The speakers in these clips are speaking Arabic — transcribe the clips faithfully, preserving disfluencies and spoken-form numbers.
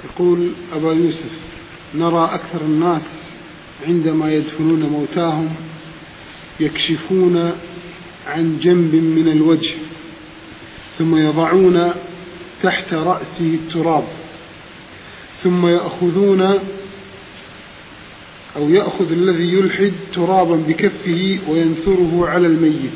يقول أبا يوسف: نرى أكثر الناس عندما يدفنون موتاهم يكشفون عن جنب من الوجه ثم يضعون تحت رأسه التراب، ثم يأخذون أو يأخذ الذي يلحد ترابا بكفه وينثره على الميت،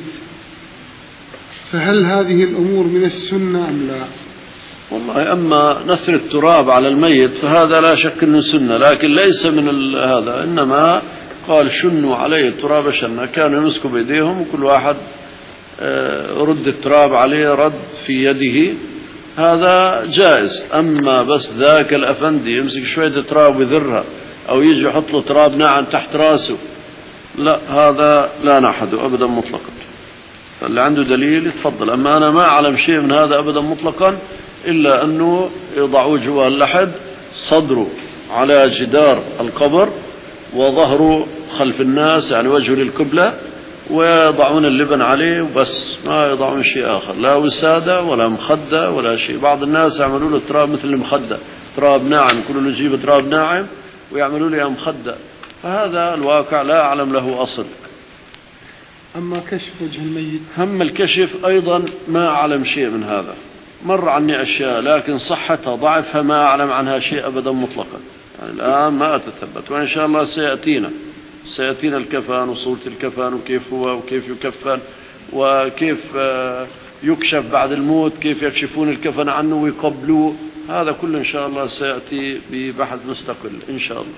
فهل هذه الأمور من السنة أم لا؟ والله أما نثر التراب على الميت فهذا لا شك أنه سنة، لكن ليس من هذا، إنما قال شنوا عليه التراب شنا، كانوا يمسكوا بيديهم وكل واحد رد التراب عليه رد في يده، هذا جائز. أما بس ذاك الأفندي يمسك شوية تراب ويذرها أو يجي يحط له تراب ناعم تحت راسه، لا، هذا لا نحده أبدا مطلقا. فاللي عنده دليل يتفضل، أما أنا ما أعلم شيء من هذا أبدا مطلقا، إلا أنه يضعوا جوا اللحد صدره على جدار القبر وظهره خلف الناس، يعني وجهه للقبلة، ويضعون اللبن عليه وبس، ما يضعون شيء آخر، لا وسادة ولا مخدة ولا شيء. بعض الناس يعملوا له تراب مثل المخدة، تراب ناعم، كله يجيب تراب ناعم ويعملوا له مخدة، فهذا الواقع لا أعلم له أصل. أما كشف وجه الميت، هم الكشف أيضا ما أعلم شيء من هذا، مر عني أشياء لكن صحتها ضعفها ما أعلم عنها شيء أبدا مطلقا، يعني الآن ما أتثبت، وإن شاء الله سيأتينا سيأتينا الكفن وصورة الكفن وكيف هو وكيف يكفن وكيف يكشف بعد الموت، كيف يكشفون الكفن عنه ويقبلوه، هذا كله إن شاء الله سيأتي ببحث مستقل إن شاء الله.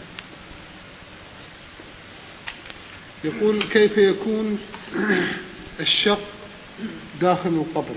يقول: كيف يكون الشق داخل القبر؟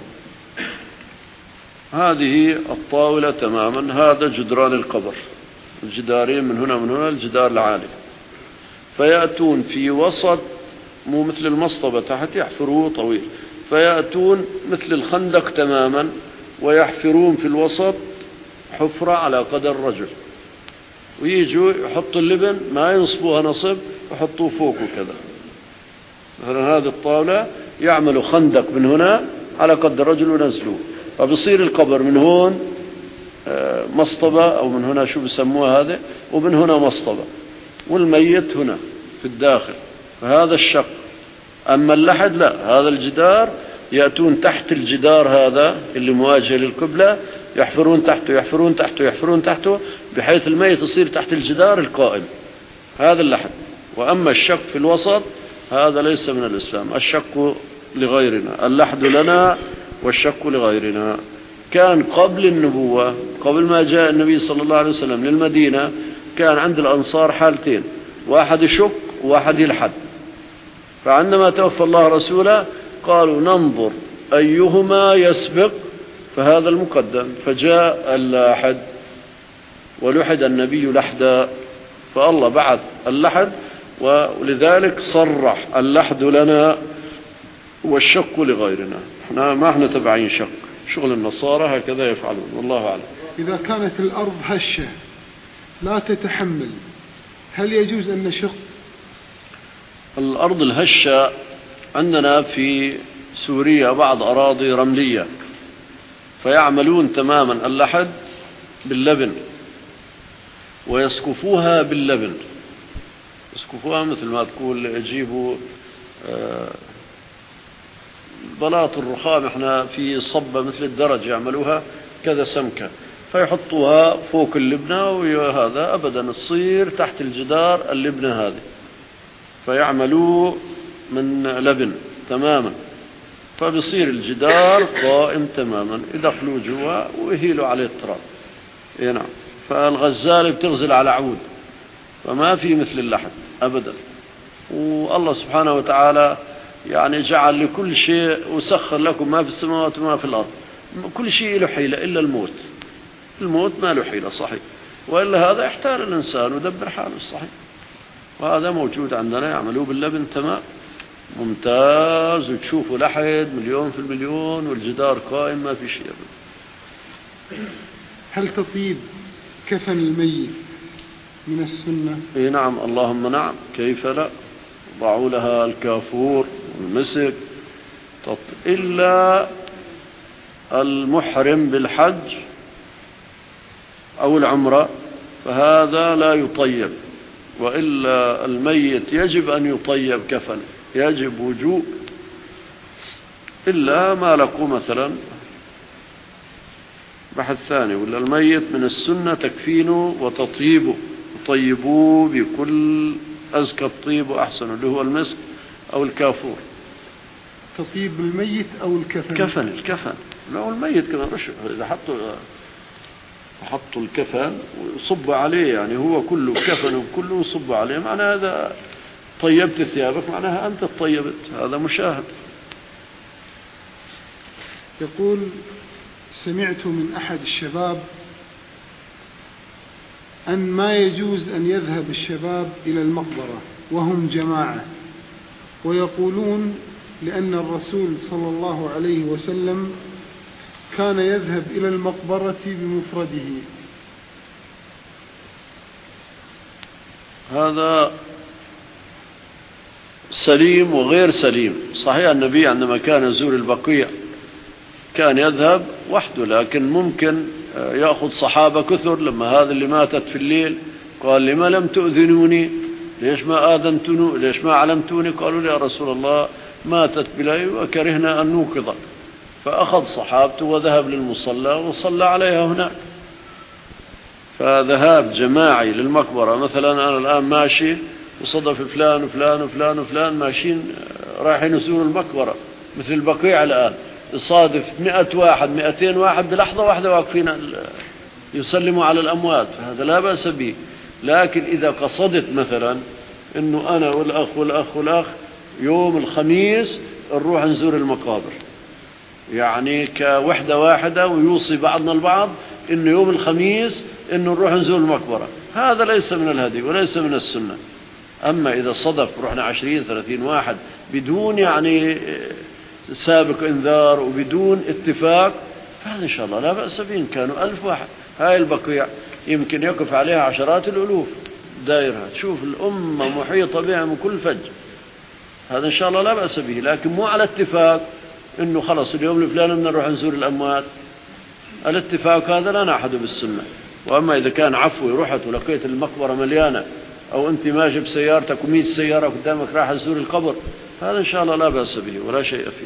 هذه الطاولة تماما، هذا جدران القبر، الجدارين من هنا من هنا، الجدار العالي، فيأتون في وسط، مو مثل المصطبة تحت يحفروه طويل، فيأتون مثل الخندق تماما ويحفرون في الوسط حفرة على قدر الرجل، ويجوا يحطوا اللبن، ما ينصبوها نصب، يحطوه فوقه كذا. مثلا هذه الطاولة يعملوا خندق من هنا على قدر الرجل ونزلوه، فبصير القبر من هون مصطبة، أو من هنا شو بسموها هذا، ومن هنا مصطبة، والميت هنا في الداخل، فهذا الشق. أما اللحد لا، هذا الجدار يأتون تحت الجدار هذا اللي مواجه للقبلة، يحفرون تحته يحفرون تحته يحفرون تحته بحيث الميت يصير تحت الجدار القائم، هذا اللحد. وأما الشق في الوسط هذا ليس من الإسلام، الشق لغيرنا، اللحد لنا والشق لغيرنا. كان قبل النبوة، قبل ما جاء النبي صلى الله عليه وسلم للمدينة، كان عند الأنصار حالتين، واحد يشق وواحد يلحد، فعندما توفى الله رسوله قالوا ننظر أيهما يسبق فهذا المقدم، فجاء اللحد ولحد النبي لحدا، فالله بعث اللحد، ولذلك صرح اللحد لنا والشق لغيرنا، احنا ما احنا تبعين شق، شغل النصارى هكذا يفعلون، والله أعلم. إذا كانت الأرض هشة لا تتحمل، هل يجوز أن نشق؟ الأرض الهشة عندنا في سوريا بعض أراضي رملية، فيعملون تماما اللحد باللبن ويسكفوها باللبن، يسكفوها مثل ما تقول يجيبوا بلاط الرخام، احنا في صبة مثل الدرج يعملوها كذا سمكة، فيحطوها فوق اللبنة، وهذا أبدا تصير تحت الجدار اللبنة هذه، فيعملوا من لبن تماما، فبيصير الجدار قائم تماما، يدخلوا جوا ويهيلوا عليه التراب. اي نعم، فالغزالة بتغزل على عود، فما في مثل اللحد أبدا. والله سبحانه وتعالى يعني جعل لكل شيء وسخر لكم ما في السماوات وما في الأرض، كل شيء له حيلة إلا الموت، الموت ما له حيلة صحيح، وإلا هذا احتال الإنسان ودبر حاله صحيح، وهذا موجود عندنا، يعملوه باللبن تمام ممتاز، وتشوفوا لحد مليون في المليون والجدار قائم ما في شيء. هل تطيب كفن الميت من السنة؟ اي نعم، اللهم نعم، كيف لا، ضعوا لها الكافور والمسك، إلا المحرم بالحج أو العمرة فهذا لا يطيب، وإلا الميت يجب أن يطيب كفن، يجب وجوب، إلا ما لقوا مثلا بحث ثاني، ولا الميت من السنة تكفينه وتطيبه، يطيبوه بكل أزكى الطيب وأحسن اللي هو المسك أو الكافور. تطيب الميت أو الكفن؟ كفن الكفن، لو الميت كذا رش، إذا حطوا حطوا الكفن وصب عليه، يعني هو كله كفن وكله صب عليه، معنى هذا طيبت ثيابك، معناها أنت طيبت، هذا مشاهد. يقول: سمعت من أحد الشباب أن ما يجوز أن يذهب الشباب إلى المقبرة وهم جماعة، ويقولون لأن الرسول صلى الله عليه وسلم كان يذهب إلى المقبرة بمفرده. هذا سليم وغير سليم. صحيح النبي عندما كان يزور البقيع كان يذهب وحده، لكن ممكن يأخذ صحابة كثر. لما هذا اللي ماتت في الليل قال: لما لم تؤذنوني؟ ليش ما آذنتني؟ ليش ما علمتوني؟ قالوا: يا رسول الله ماتت بليل وكرهنا أن نوقظ. فأخذ صحابته وذهب للمصلى وصلى عليها هناك. فذهاب جماعي للمقبرة، مثلا أنا الآن ماشي وصدف فلان وفلان وفلان وفلان ماشيين رايحين يزوروا المقبرة مثل البقيع الآن، يصادف مئة واحد مئتين واحد بلحظة واحدة واقفين يسلموا على الأموات، فهذا لا بأس به. لكن إذا قصدت مثلا إنه أنا والأخ والأخ والأخ يوم الخميس نروح نزور المقابر، يعني كوحدة واحدة، ويوصي بعضنا البعض إنه يوم الخميس إنه نروح نزور المقبرة، هذا ليس من الهدي وليس من السنة. أما إذا صدف رحنا عشرين ثلاثين واحد بدون يعني سابق إنذار وبدون اتفاق، فهذا إن شاء الله لا بأس به. إن كانوا ألف واحد، هاي البقيع يمكن يقف عليها عشرات الألوف دائرة، تشوف الأمة محيطة بها من كل فج، هذا إن شاء الله لا بأس به. لكن مو على اتفاق إنه خلص اليوم الفلاني بدنا نروح نزور الأموات، الاتفاق هذا لا نعهد بالسنة. وأما إذا كان عفوي رحت ولقيت المقبرة مليانة، أو أنت ماشي بسيارتك ومئة سيارة قدامك راح تزور القبر، هذا إن شاء الله لا بأس به ولا شيء فيه.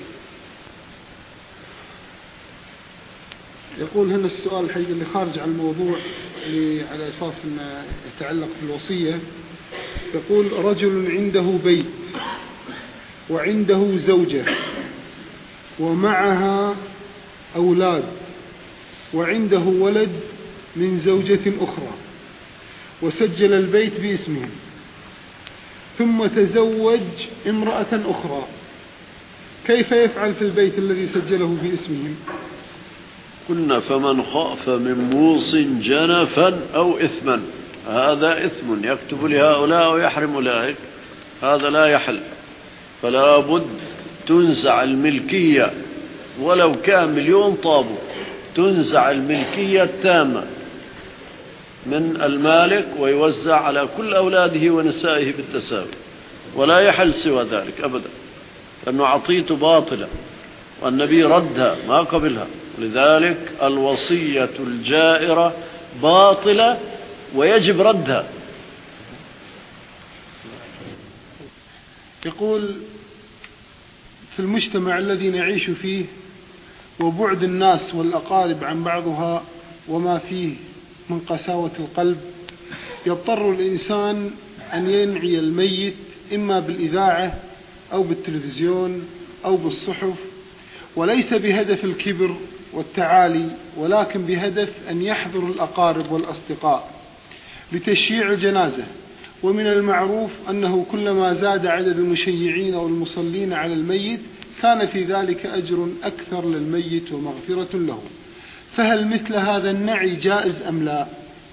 يقول هنا السؤال الحقيقي اللي خارج عن الموضوع، اللي على أساس أنه يتعلق بالوصية. يقول: رجل عنده بيت وعنده زوجة ومعها أولاد، وعنده ولد من زوجة أخرى، وسجل البيت باسمهم، ثم تزوج امرأة أخرى، كيف يفعل في البيت الذي سجله باسمهم؟ قلنا: فمن خاف من موص جنفا أو إثما، هذا إثم يكتب لهؤلاء ويحرم أولئك، هذا لا يحل. فلا بد تنزع الملكية، ولو كان مليون طابو، تنزع الملكية التامة من المالك ويوزع على كل أولاده ونسائه بالتساوي، ولا يحل سوى ذلك أبدا، لأنه عطيته باطلة والنبي ردها ما قبلها. لذلك الوصية الجائرة باطلة ويجب ردها. يقول: في المجتمع الذي نعيش فيه وبعد الناس والأقارب عن بعضها وما فيه من قساوة القلب، يضطر الإنسان أن ينعي الميت إما بالإذاعة أو بالتلفزيون أو بالصحف، وليس بهدف الكبر والتعالي، ولكن بهدف أن يحضر الأقارب والأصدقاء لتشييع الجنازة. ومن المعروف أنه كلما زاد عدد المشيعين أو المصلين على الميت كان في ذلك أجر أكثر للميت ومغفرة له، فهل مثل هذا النعي جائز أم لا؟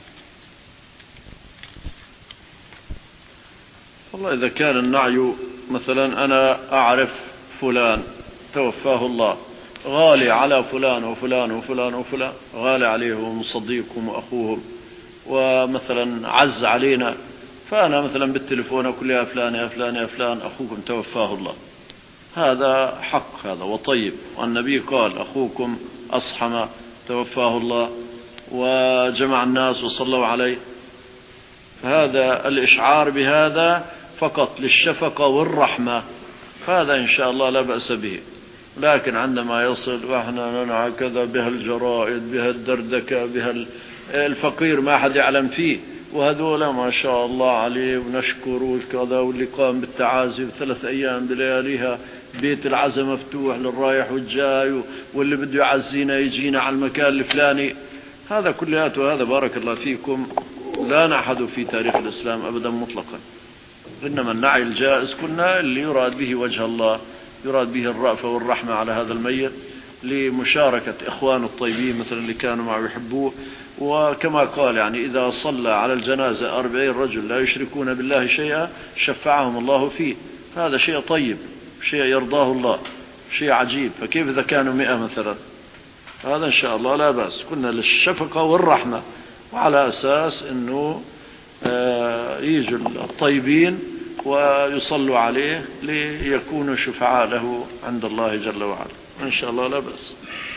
والله إذا كان النعي مثلا أنا أعرف فلان توفاه الله، غالي على فلان وفلان وفلان وفلان، غالي عليهم صديقهم وأخوهم، ومثلا عز علينا، فأنا مثلا بالتليفون أقول: يا فلان يا فلان يا فلان أخوكم توفاه الله، هذا حق هذا وطيب. والنبي قال: أخوكم أصحم توفاه الله، وجمع الناس وصلوا عليه، فهذا الإشعار بهذا فقط للشفقة والرحمة، هذا إن شاء الله لا بأس به. لكن عندما يصل وإحنا ننعى كذا بها الجرائد بها الدردكة بها الفقير ما حد يعلم فيه، وهذولا ما شاء الله عليه ونشكر وكذا، واللي قام بالتعازي بثلاث أيام بلياليها، بيت العزاء مفتوح للرايح والجاي، واللي بده يعزينا يجينا على المكان الفلاني، هذا كلياته هذا بارك الله فيكم لا نعهد في تاريخ الإسلام أبدا مطلقا. إنما النعي الجائز كنا اللي يراد به وجه الله، يراد به الرأفة والرحمة على هذا الميت، لمشاركة إخوان الطيبين مثلا اللي كانوا معه يحبوه. وكما قال يعني إذا صلى على الجنازة أربعين رجل لا يشركون بالله شيئا شفعهم الله فيه، هذا شيء طيب، شيء يرضاه الله، شيء عجيب. فكيف إذا كانوا مئة مثلا؟ هذا إن شاء الله لا بأس، كنا للشفقة والرحمة، وعلى أساس أنه يجوا الطيبين ويصلوا عليه ليكونوا شفعاء له عند الله جل وعلا، إن شاء الله لا بأس.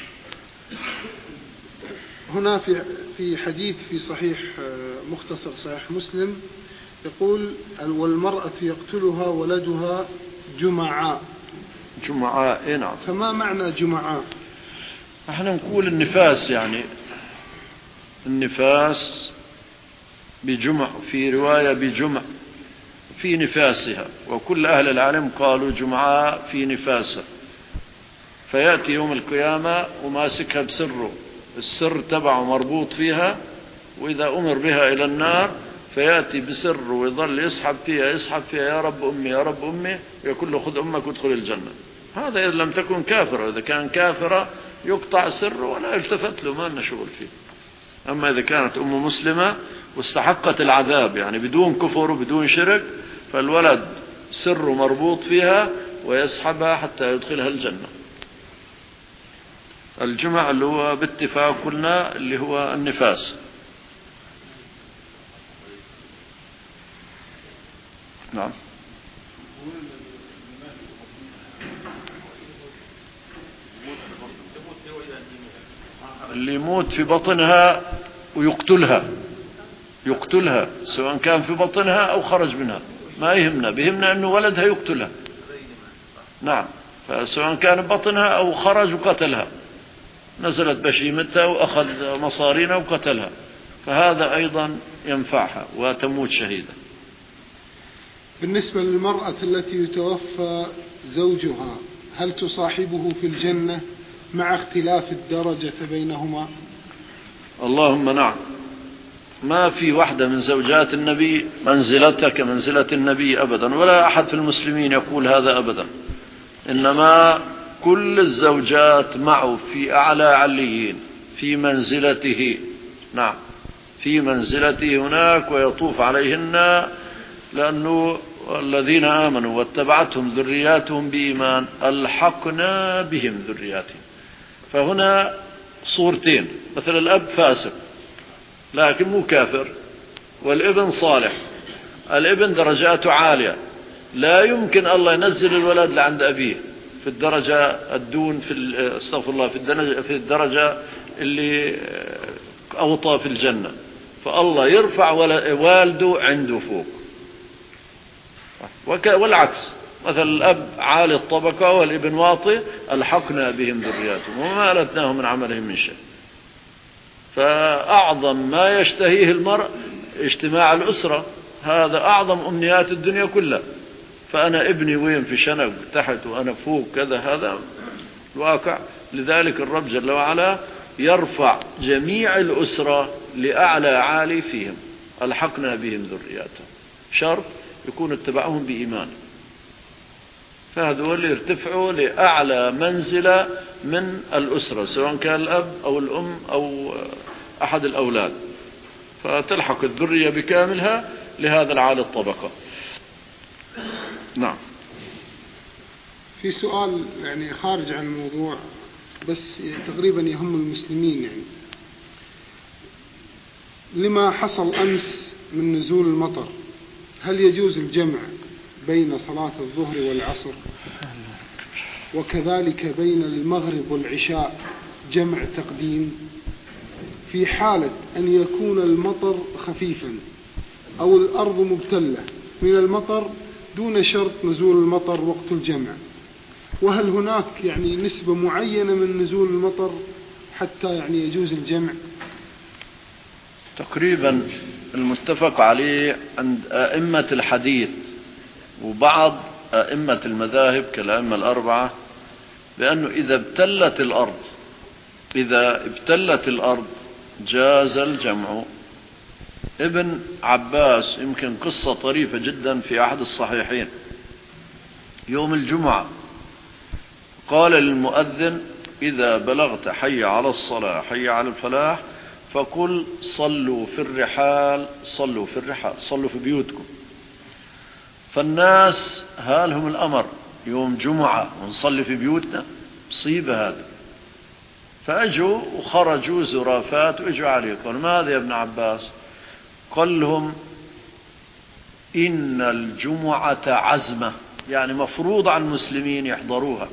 هنا في في حديث في صحيح مختصر صحيح مسلم يقول والمرأة يقتلها ولدها جمعاء. جمعاء إيه نعم. فما معنى جمعاء؟ احنا نقول النفاس، يعني النفاس بجمع، في رواية بجمع في نفاسها، وكل أهل العالم قالوا جمعاء في نفاسها، فيأتي يوم القيامة وماسكها بسره، السر تبعه مربوط فيها، وإذا أمر بها إلى النار فيأتي بسر ويظل يسحب فيها يسحب فيها يا رب أمي يا رب أمي، يقول له خذ أمك وادخل الجنة. هذا إذا لم تكن كافرة، إذا كان كافرة يقطع سر ولا يلتفت له، ما لنا شغل فيه. أما إذا كانت أم مسلمة واستحقت العذاب يعني بدون كفر وبدون شرك، فالولد سر مربوط فيها ويسحبها حتى يدخلها الجنة. الجمع اللي هو باتفاق قلنا اللي هو النفاس. نعم. اللي يموت في بطنها ويقتلها، يقتلها سواء كان في بطنها أو خرج منها، ما يهمنا، بيهمنا أنه ولدها يقتلها. نعم، فسواء كان بطنها أو خرج وقتلها، نزلت بشيمتها وأخذ مصارينا وقتلها، فهذا أيضا ينفعها وتموت شهيدة. بالنسبة للمرأة التي يتوفى زوجها، هل تصاحبه في الجنة مع اختلاف الدرجة بينهما؟ اللهم نعم، ما في واحدة من زوجات النبي منزلتها كمنزلة النبي أبدا، ولا أحد في المسلمين يقول هذا أبدا، إنما كل الزوجات معه في أعلى عليين في منزلته. نعم، في منزلته هناك، ويطوف عليهن، لأنه الذين آمنوا واتبعتهم ذرياتهم بإيمان ألحقنا بهم ذرياتهم. فهنا صورتين، مثل الأب فاسق لكن مو كافر، والابن صالح، الابن درجاته عالية، لا يمكن الله ينزل الولد لعند أبيه في الدرجة الدون في استغفر الله في الدرجة في الدرجة اللي أوطى في الجنة، فالله يرفع والده عنده فوق. والعكس، مثل الأب عالي الطبقة والابن واطي، ألحقنا بهم ذرياتهم وما ألتناهم من عملهم من شيء. فأعظم ما يشتهيه المرء اجتماع الأسرة، هذا أعظم أمنيات الدنيا كلها. فأنا ابني وين في شنق تحت وأنا فوق كذا، هذا الواقع. لذلك الرب جل وعلا يرفع جميع الأسرة لأعلى عالي فيهم، ألحقنا بهم ذرياتهم، شرط يكون اتبعهم بإيمان، فهذول يرتفعوا لأعلى منزلة من الأسرة، سواء كان الأب أو الأم أو أحد الأولاد، فتلحق الذرية بكاملها لهذا العالي الطبقة. نعم. في سؤال يعني خارج عن الموضوع بس تقريبا يهم المسلمين، يعني لما حصل أمس من نزول المطر، هل يجوز الجمع بين صلاة الظهر والعصر، وكذلك بين المغرب والعشاء جمع تقديم؟ في حالة أن يكون المطر خفيفا أو الأرض مبتلة من المطر دون شرط نزول المطر وقت الجمع؟ وهل هناك يعني نسبة معينة من نزول المطر حتى يعني يجوز الجمع؟ تقريبا المتفق عليه عند أئمة الحديث وبعض أئمة المذاهب كالأئمة الأربعة بأنه إذا ابتلت الأرض إذا ابتلت الأرض جاز الجمع. ابن عباس يمكن قصة طريفة جدا في أحد الصحيحين يوم الجمعة قال للمؤذن إذا بلغت حي على الصلاة حي على الفلاح فقل صلوا في الرحال صلوا في الرحال صلوا في بيوتكم. فالناس هالهم الأمر يوم جمعة ونصلي في بيوتنا مصيبة هذه. فأجوا وخرجوا زرافات وإجوا عليه قالوا ماذا يا ابن عباس؟ قال لهم إن الجمعة عزمة يعني مفروض على المسلمين يحضروها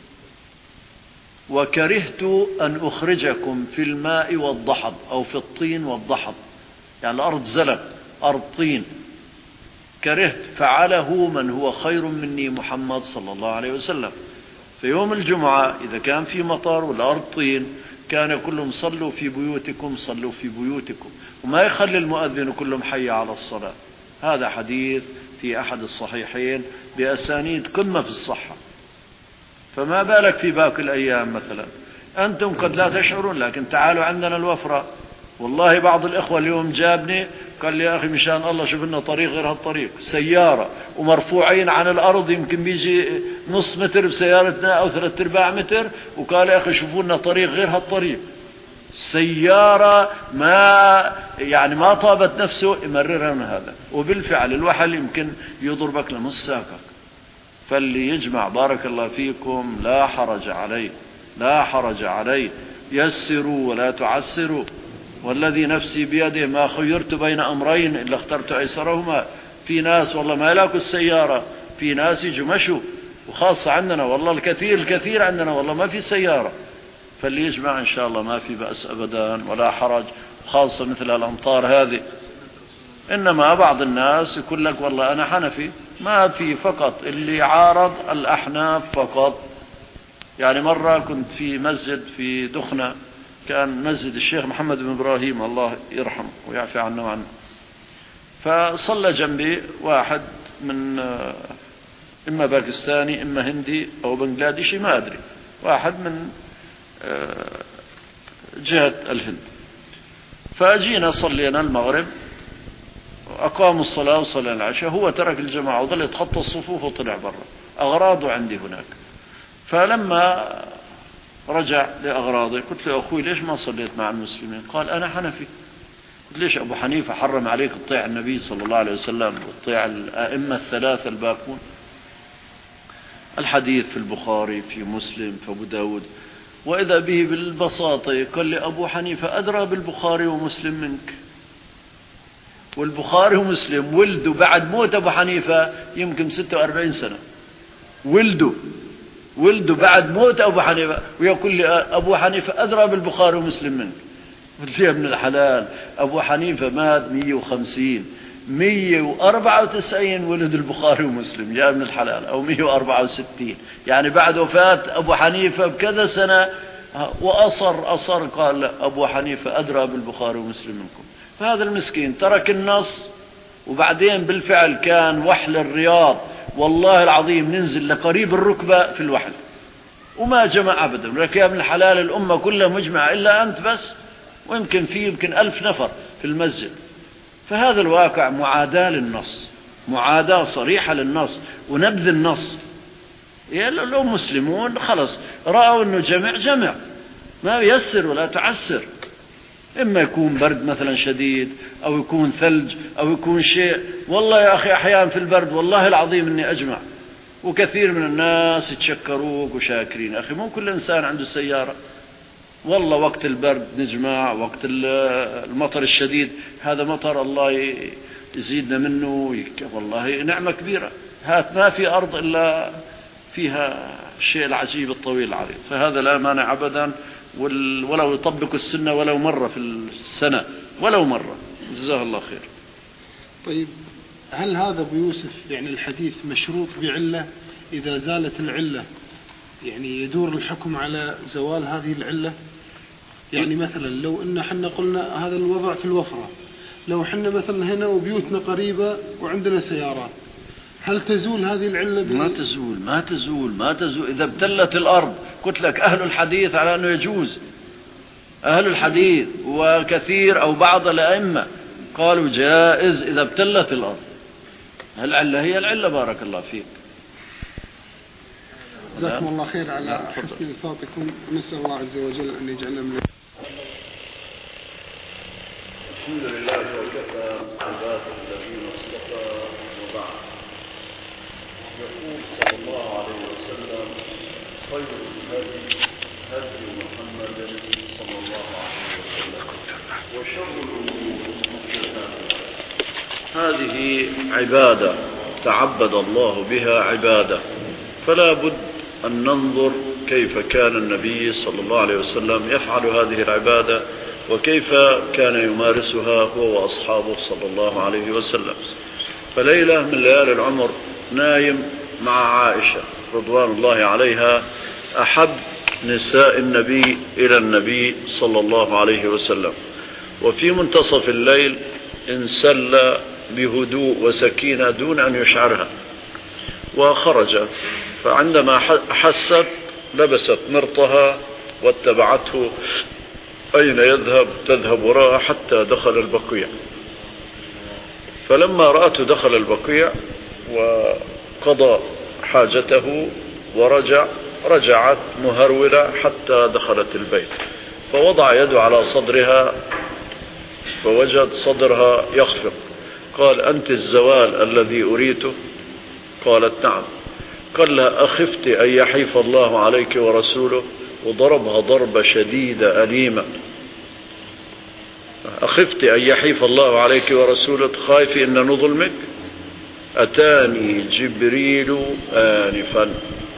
وكرهت أن أخرجكم في الماء والضحض أو في الطين والضحض يعني الأرض زلق أرض طين كرهت فعله من هو خير مني محمد صلى الله عليه وسلم. في يوم الجمعة إذا كان في مطر والأرض طين كان كلهم صلوا في بيوتكم صلوا في بيوتكم وما يخلي المؤذن كلهم حي على الصلاة. هذا حديث في أحد الصحيحين بأسانيد قمة في الصحة. فما بالك في باقي الأيام مثلا أنتم قد لا تشعرون لكن تعالوا عندنا الوفرة. والله بعض الإخوة اليوم جابني قال لي يا أخي مشان الله شوف لنا طريق غير هالطريق سيارة ومرفوعين عن الأرض يمكن بيجي نص متر بسيارتنا أو ثلاثة أرباع متر وقال يا أخي شوفوا لنا طريق غير هالطريق. سيارة ما يعني ما طابت نفسه يمررها من هذا. وبالفعل الوحل يمكن يضربك لنص ساقك. فاللي يجمع بارك الله فيكم لا حرج عليه لا حرج عليه يسروا ولا تعسروا والذي نفسي بيده ما خيرت بين أمرين إلا اخترت أيسرهما. في ناس والله ما يلاقوا السيارة في ناس يجوا مشوا وخاصة عندنا والله الكثير الكثير عندنا والله ما في سيارة. فاللي يجمع إن شاء الله ما في بأس أبدا ولا حرج خاصة مثل الأمطار هذه. إنما بعض الناس يقول لك والله أنا حنفي ما في فقط اللي عارض الأحناف فقط. يعني مرة كنت في مسجد في دخنة كان مسجد الشيخ محمد بن إبراهيم الله يرحمه ويعفي عنه وعنه. فصلى جنبي واحد من إما باكستاني إما هندي أو بنغلاديشي ما أدري واحد من جهة الهند. فأجينا صلينا المغرب أقاموا الصلاة وصلى العشاء هو ترك الجماعة وظل يتخطى الصفوف وطلع برا أغراضه عندي هناك. فلما رجع لأغراضي قلت له أخوي ليش ما صليت مع المسلمين؟ قال أنا حنفي. قلت ليش أبو حنيفة حرم عليك تطيع النبي صلى الله عليه وسلم وتطيع الأئمة الثلاثة الباقون؟ الحديث في البخاري في مسلم في أبو داود وإذا به بالبساطة قال لي أبو حنيفة أدرى بالبخاري ومسلم منك. والبخاري ومسلم ولدوا بعد موت أبو حنيفة يمكن ستة وأربعين سنة ولدوا ولدوا بعد موت أبو حنيفة ويقول لي أبو حنيفة أدرى بالبخاري ومسلم منك. قلت يا ابن الحلال أبو حنيفة مات مية وخمسين مية وأربعة وتسعين ولد البخاري ومسلم يا ابن الحلال أو مية وأربعة وستين يعني بعد وفاة أبو حنيفة بكذا سنة وأصر أصر قال أبو حنيفة أدرى بالبخاري ومسلم منكم. فهذا المسكين ترك النص وبعدين بالفعل كان وحل الرياض والله العظيم ننزل لقريب الركبة في الوحل وما جمع أبدا. لك يا ابن الحلال الأمة كلها مجمعة إلا أنت بس ويمكن فيه يمكن ألف نفر في المسجد. فهذا الواقع معاداة للنص معاداة صريحة للنص ونبذ النص. لو مسلمون خلص رأوا أنه جمع جمع ما ييسر ولا تعسر. إما يكون برد مثلا شديد أو يكون ثلج أو يكون شيء. والله يا أخي أحيانا في البرد والله العظيم أني أجمع وكثير من الناس يتشكروك وشاكرين. أخي مو كل إنسان عنده سيارة والله وقت البرد نجمع وقت المطر الشديد هذا مطر الله يزيدنا منه والله نعمة كبيرة. هات ما في أرض إلا فيها الشيء العجيب الطويل العريض. فهذا لا مانع أبدا ولو يطبق السنة ولو مرة في السنة ولو مرة، جزاه الله خير. طيب هل هذا أبو يوسف يعني الحديث مشروط بعلة؟ إذا زالت العلة يعني يدور الحكم على زوال هذه العلة؟ يعني مثلا لو إن حنا قلنا هذا الوضع في الوفرة، لو حنا مثلا هنا وبيوتنا قريبة وعندنا سيارات، هل تزول هذه العلة؟ ما تزول ما تزول ما تزول إذا ابتلت الأرض. قلت لك أهل الحديث على أنه يجوز، أهل الحديث وكثير أو بعض الأئمة قالوا جائز إذا ابتلت الأرض. العلة هي العلة. بارك الله فيك. جزاكم الله خير على حسن إنصاتكم، نسأل الله عز وجل أن يجعلنا من الحمد لله وكفى عباده الذين اصطفى وبعد. يقول صلى الله عليه وسلم: خير الهدي هدي محمد صلى الله عليه وسلم، وشر الأمور محدثاتها. هذه عبادة تعبد الله بها عبادة، فلا بد أن ننظر كيف كان النبي صلى الله عليه وسلم يفعل هذه العبادة وكيف كان يمارسها هو وأصحابه صلى الله عليه وسلم. فليلة من ليالي العمر نايم مع عائشة رضوان الله عليها، أحب نساء النبي إلى النبي صلى الله عليه وسلم، وفي منتصف الليل انسل بهدوء وسكينة دون أن يشعرها، وخرج. فعندما حست لبست مرطها واتبعته أين يذهب تذهب وراءه حتى دخل البقيع. فلما رأته دخل البقيع وقضى حاجته ورجع رجعت مهرولة حتى دخلت البيت، فوضع يده على صدرها فوجد صدرها يخفق. قال: أنت الزوال الذي أريته؟ قالت: نعم. قال لها: أخفت أن يحيف الله عليك ورسوله؟ وضربها ضربة شديدة أليمة. أخفت أن يحيف الله عليك ورسوله؟ خايف إن نظلمك؟ أتاني جبريل آنفا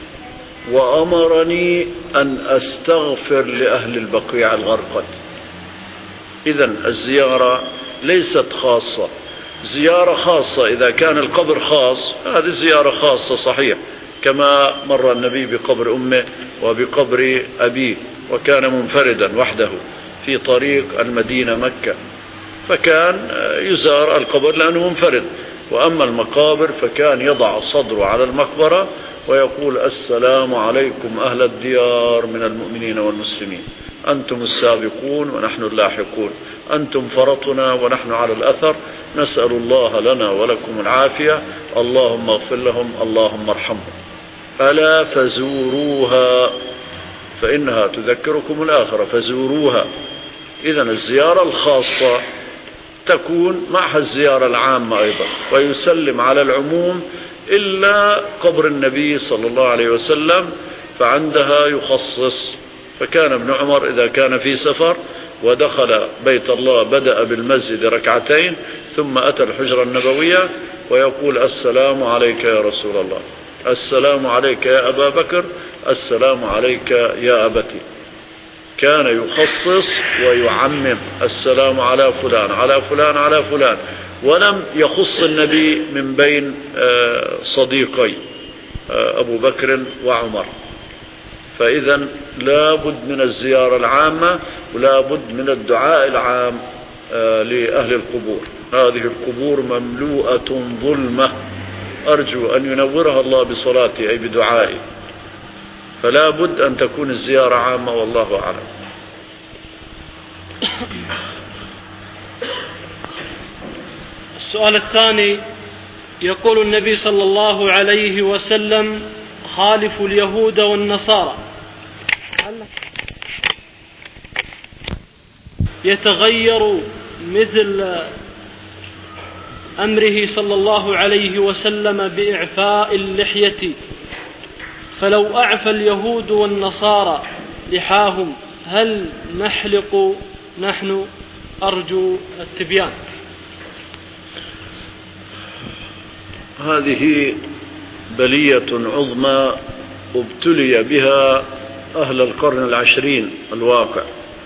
وأمرني أن أستغفر لأهل البقيع الغرقد. إذن الزيارة ليست خاصة، زيارة خاصة إذا كان القبر خاص، هذه زيارة خاصة صحيح، كما مر النبي بقبر أمه وبقبر أبيه، وكان منفردا وحده في طريق المدينة مكة، فكان يزار القبر لأنه منفرد. وأما المقابر فكان يضع صدره على المقبرة ويقول: السلام عليكم أهل الديار من المؤمنين والمسلمين، أنتم السابقون ونحن اللاحقون، أنتم فرطنا ونحن على الأثر، نسأل الله لنا ولكم العافية، اللهم اغفر لهم، اللهم ارحمهم، ألا فزوروها فإنها تذكركم الآخرة، فزوروها. إذن الزيارة الخاصة تكون معها الزيارة العامة أيضا، ويسلم على العموم إلا قبر النبي صلى الله عليه وسلم، فعندها يخصص. فكان ابن عمر إذا كان في سفر ودخل بيت الله بدأ بالمسجد ركعتين ثم أتى الحجرة النبوية ويقول: السلام عليك يا رسول الله، السلام عليك يا أبا بكر، السلام عليك يا أبتي. كان يخصص ويعمم: السلام على فلان على فلان على فلان، ولم يخص النبي من بين صديقي أبو بكر وعمر. فإذا لا بد من الزيارة العامة ولا بد من الدعاء العام لأهل القبور. هذه القبور مملوءة ظلمة، أرجو أن ينورها الله بصلاتي أي بدعائي، فلا بد أن تكون الزيارة عامة، والله أعلم. السؤال الثاني يقول: النبي صلى الله عليه وسلم: خالف اليهود والنصارى، يتغير مثل أمره صلى الله عليه وسلم بإعفاء اللحية، فلو أعفى اليهود والنصارى لحاهم هل نحلق نحن؟ أرجو التبيان. هذه بلية عظمى ابتلي بها أهل القرن العشرين الواقع،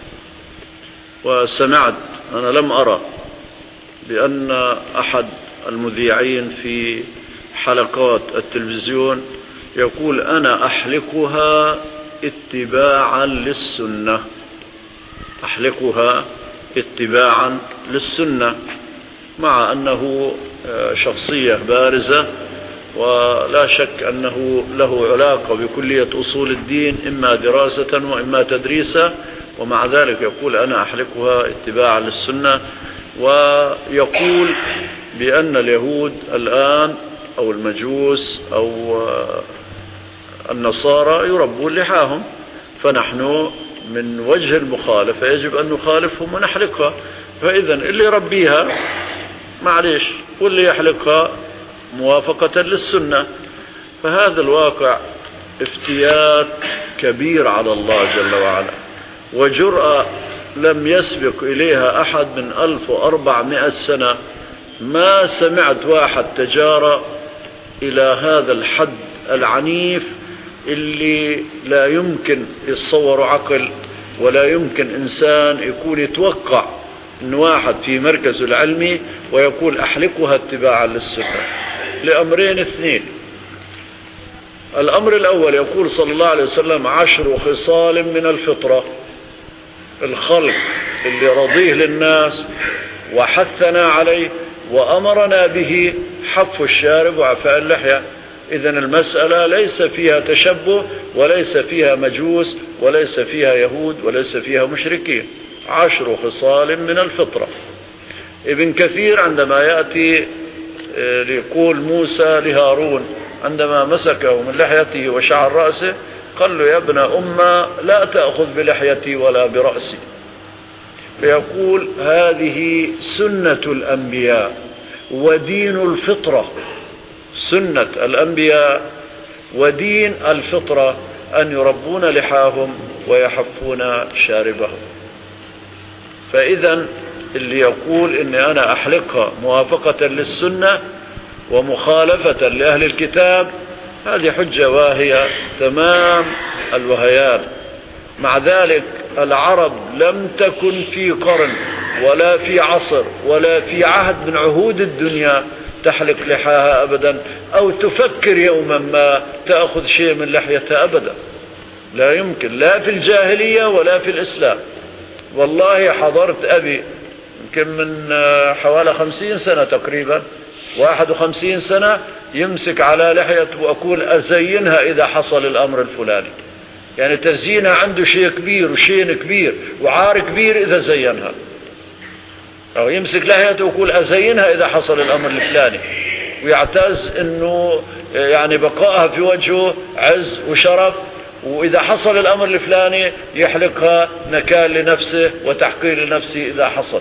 وسمعت، أنا لم أرى، بأن أحد المذيعين في حلقات التلفزيون يقول أنا أحلقها اتباعا للسنة، أحلقها اتباعا للسنة، مع أنه شخصية بارزة ولا شك أنه له علاقة بكلية أصول الدين إما دراسة وإما تدريسا، ومع ذلك يقول أنا أحلقها اتباعا للسنة، ويقول بأن اليهود الآن أو المجوس أو النصارى يربون لحاهم، فنحن من وجه المخالفة يجب أن نخالفهم ونحلقها. فإذا اللي يربيها معليش، واللي يحلقها موافقة للسنة. فهذا الواقع افتيات كبير على الله جل وعلا، وجرأة لم يسبق إليها أحد من ألف وأربعمائة سنة. ما سمعت واحد تجارى إلى هذا الحد العنيف اللي لا يمكن يتصور عقل ولا يمكن إنسان يكون يتوقع أن واحد في مركزه العلمي ويقول أحلقها اتباعا للسنة، لأمرين اثنين. الأمر الأول يقول صلى الله عليه وسلم عشر خصال من الفطرة، الخلق اللي رضيه للناس وحثنا عليه وأمرنا به حف الشارب وعفاء اللحية. إذن المسألة ليس فيها تشبه وليس فيها مجوس وليس فيها يهود وليس فيها مشركين، عشر خصال من الفطرة. ابن كثير عندما يأتي ليقول موسى لهارون عندما مسكه من لحيته وشعر رأسه قال له يا ابن أمة لا تأخذ بلحيتي ولا برأسي، فيقول هذه سنة الأنبياء ودين الفطرة، سنة الأنبياء ودين الفطرة أن يربون لحاهم ويحفون شاربهم. فإذا اللي يقول إني أنا أحلقها موافقة للسنة ومخالفة لأهل الكتاب هذه حجة واهية تمام الوهيان. مع ذلك العرب لم تكن في قرن ولا في عصر ولا في عهد من عهود الدنيا تحلق لحاها أبدا، أو تفكر يوما ما تأخذ شيء من لحيتها أبدا، لا يمكن، لا في الجاهلية ولا في الإسلام. والله حضرت أبي يمكن من حوالي خمسين سنة تقريبا، واحد وخمسين سنة يمسك على لحيته وأقول أزينها إذا حصل الأمر الفلاني، يعني تزيينها عنده شيء كبير وشيء كبير وعار كبير إذا زينها، أو يمسك لحيته ويقول أزينها إذا حصل الأمر الفلاني، ويعتز أنه يعني بقائها في وجهه عز وشرف، وإذا حصل الأمر الفلاني يحلقها نكال لنفسه وتحقير لنفسه إذا حصل.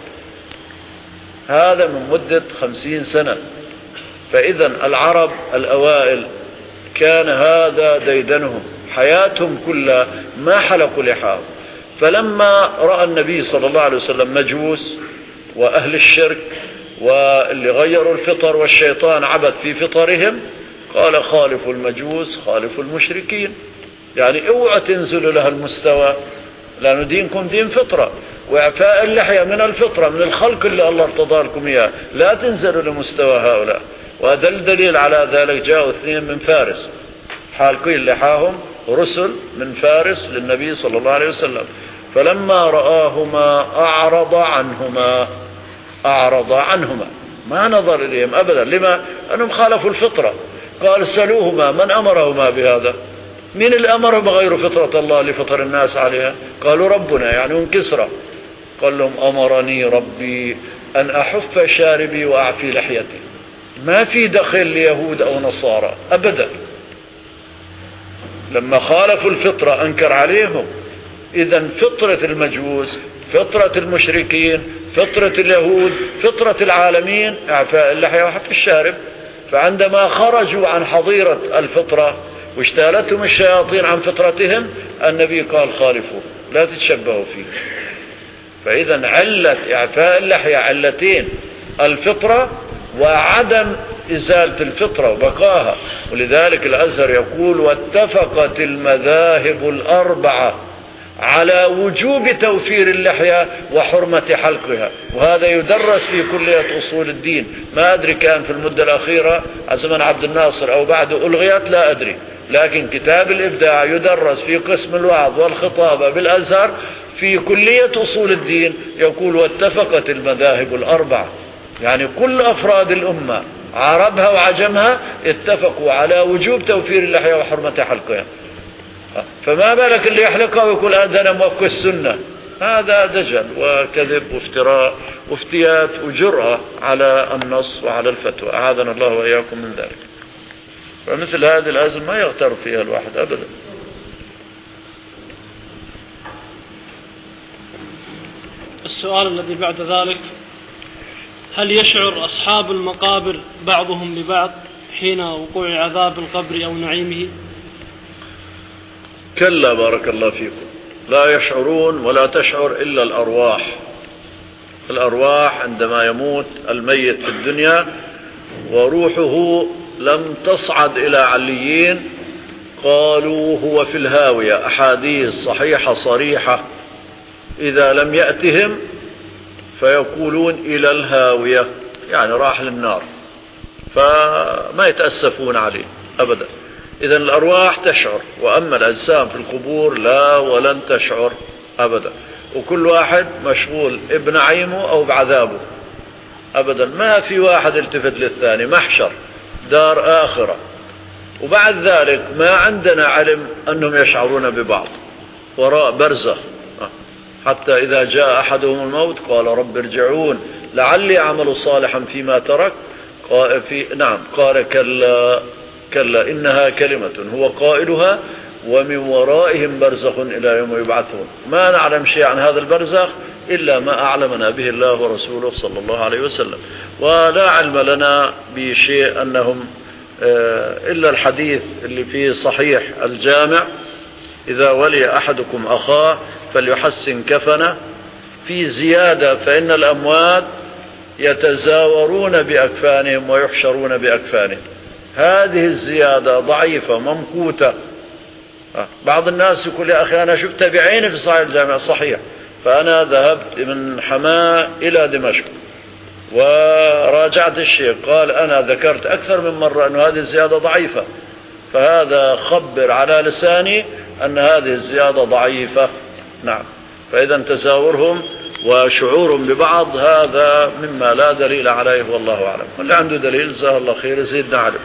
هذا من مدة خمسين سنة. فإذا العرب الأوائل كان هذا ديدنهم، حياتهم كلها ما حلقوا لحاهم. فلما رأى النبي صلى الله عليه وسلم مجوس وأهل الشرك واللي غيروا الفطر والشيطان عبث في فطرهم قال خالفوا المجوس خالفوا المشركين، يعني اوعى تنزلوا لها المستوى، لأن دينكم دين فطرة، وإعفاء اللحية من الفطرة من الخلق اللي الله ارتضى لكم إياه، لا تنزلوا لمستوى هؤلاء. وهذا الدليل على ذلك جاءوا اثنين من فارس حالقين لحاهم، رسل من فارس للنبي صلى الله عليه وسلم، فلما رآهما أعرض عنهما، أعرض عنهما ما نظر إليهم أبدا. لما؟ أنهم خالفوا الفطرة. قال سألوهما من أمرهما بهذا؟ من اللي أمرهم غير فطرة الله لفطر الناس عليها؟ قالوا ربنا، يعني هم كسرى. قال لهم أمرني ربي أن أحف شاربي وأعفي لحيتي، ما في دخل ليهود أو نصارى أبدا. لما خالفوا الفطرة أنكر عليهم. إذن فطرة المجوس، فطرة المشركين، فطرة اليهود، فطرة العالمين إعفاء اللحية وحف الشارب. فعندما خرجوا عن حظيرة الفطرة واجتالتهم الشياطين عن فطرتهم النبي قال خالفوا لا تتشبهوا فيه. فإذا علة إعفاء اللحية علتين، الفطرة وعدم إزالة الفطرة وبقاها. ولذلك الأزهر يقول واتفقت المذاهب الأربعة على وجوب توفير اللحية وحرمة حلقها، وهذا يدرس في كلية أصول الدين. ما أدري كان في المدة الأخيرة زمن عبد الناصر أو بعده ألغيت، لا أدري، لكن كتاب الإبداع يدرس في قسم الوعظ والخطابة بالأزهر في كلية أصول الدين، يقول واتفقت المذاهب الأربعة، يعني كل أفراد الأمة عربها وعجمها اتفقوا على وجوب توفير اللحية وحرمة حلقها. فما بالك اللي يحلقها ويقول أنا موافق السنة؟ هذا دجل وكذب وافتراء وافتيات وجرأة على النص وعلى الفتوى، أعاذنا الله وإياكم من ذلك. فمثل هذه الأزمة ما يغتر فيها الواحد أبدا. السؤال الذي بعد ذلك: هل يشعر أصحاب المقابر بعضهم ببعض حين وقوع عذاب القبر أو نعيمه؟ كلا، بارك الله فيكم، لا يشعرون ولا تشعر إلا الأرواح. الأرواح عندما يموت الميت في الدنيا وروحه لم تصعد إلى عليين قالوا هو في الهاوية، أحاديث صحيحة صريحة، إذا لم يأتهم فيقولون إلى الهاوية، يعني راح للنار، فما يتأسفون عليه أبدا. إذن الأرواح تشعر، وأما الأجسام في القبور لا ولن تشعر أبدا، وكل واحد مشغول بنعيمه أو بعذابه أبدا، ما في واحد التفت للثاني، محشر دار آخرة. وبعد ذلك ما عندنا علم أنهم يشعرون ببعض، وراء برزخ، حتى إذا جاء أحدهم الموت قال رب ارجعون لعلي أعمل صالحا فيما ترك، قال في نعم قال كلا كلا إنها كلمة هو قائلها ومن ورائهم برزخ إلى يوم يبعثون. ما نعلم شيء عن هذا البرزخ إلا ما أعلمنا به الله ورسوله صلى الله عليه وسلم، ولا علم لنا بشيء أنهم إلا الحديث اللي فيه صحيح الجامع: إذا ولي أحدكم أخاه فليحسن كفنه، في زيادة فإن الأموات يتزاورون بأكفانهم ويحشرون بأكفانهم. هذه الزيادة ضعيفة ممقوتة. بعض الناس يقول يا أخي أنا شفت بعيني في صحيح الجامع، صحيح، فأنا ذهبت من حماة إلى دمشق وراجعت الشيخ قال أنا ذكرت أكثر من مرة أن هذه الزيادة ضعيفة، فهذا خبر على لساني أن هذه الزيادة ضعيفة. نعم، فإذا تزاورهم وشعورهم ببعض هذا مما لا دليل عليه والله أعلم. اللي عنده دليل جزاه الله خير يزيدنا عليه.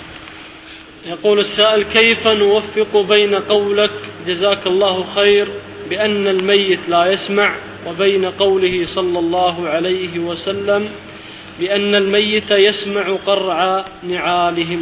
يقول السائل: كيف نوفق بين قولك جزاك الله خير بأن الميت لا يسمع وبين قوله صلى الله عليه وسلم بأن الميت يسمع قرع نعالهم؟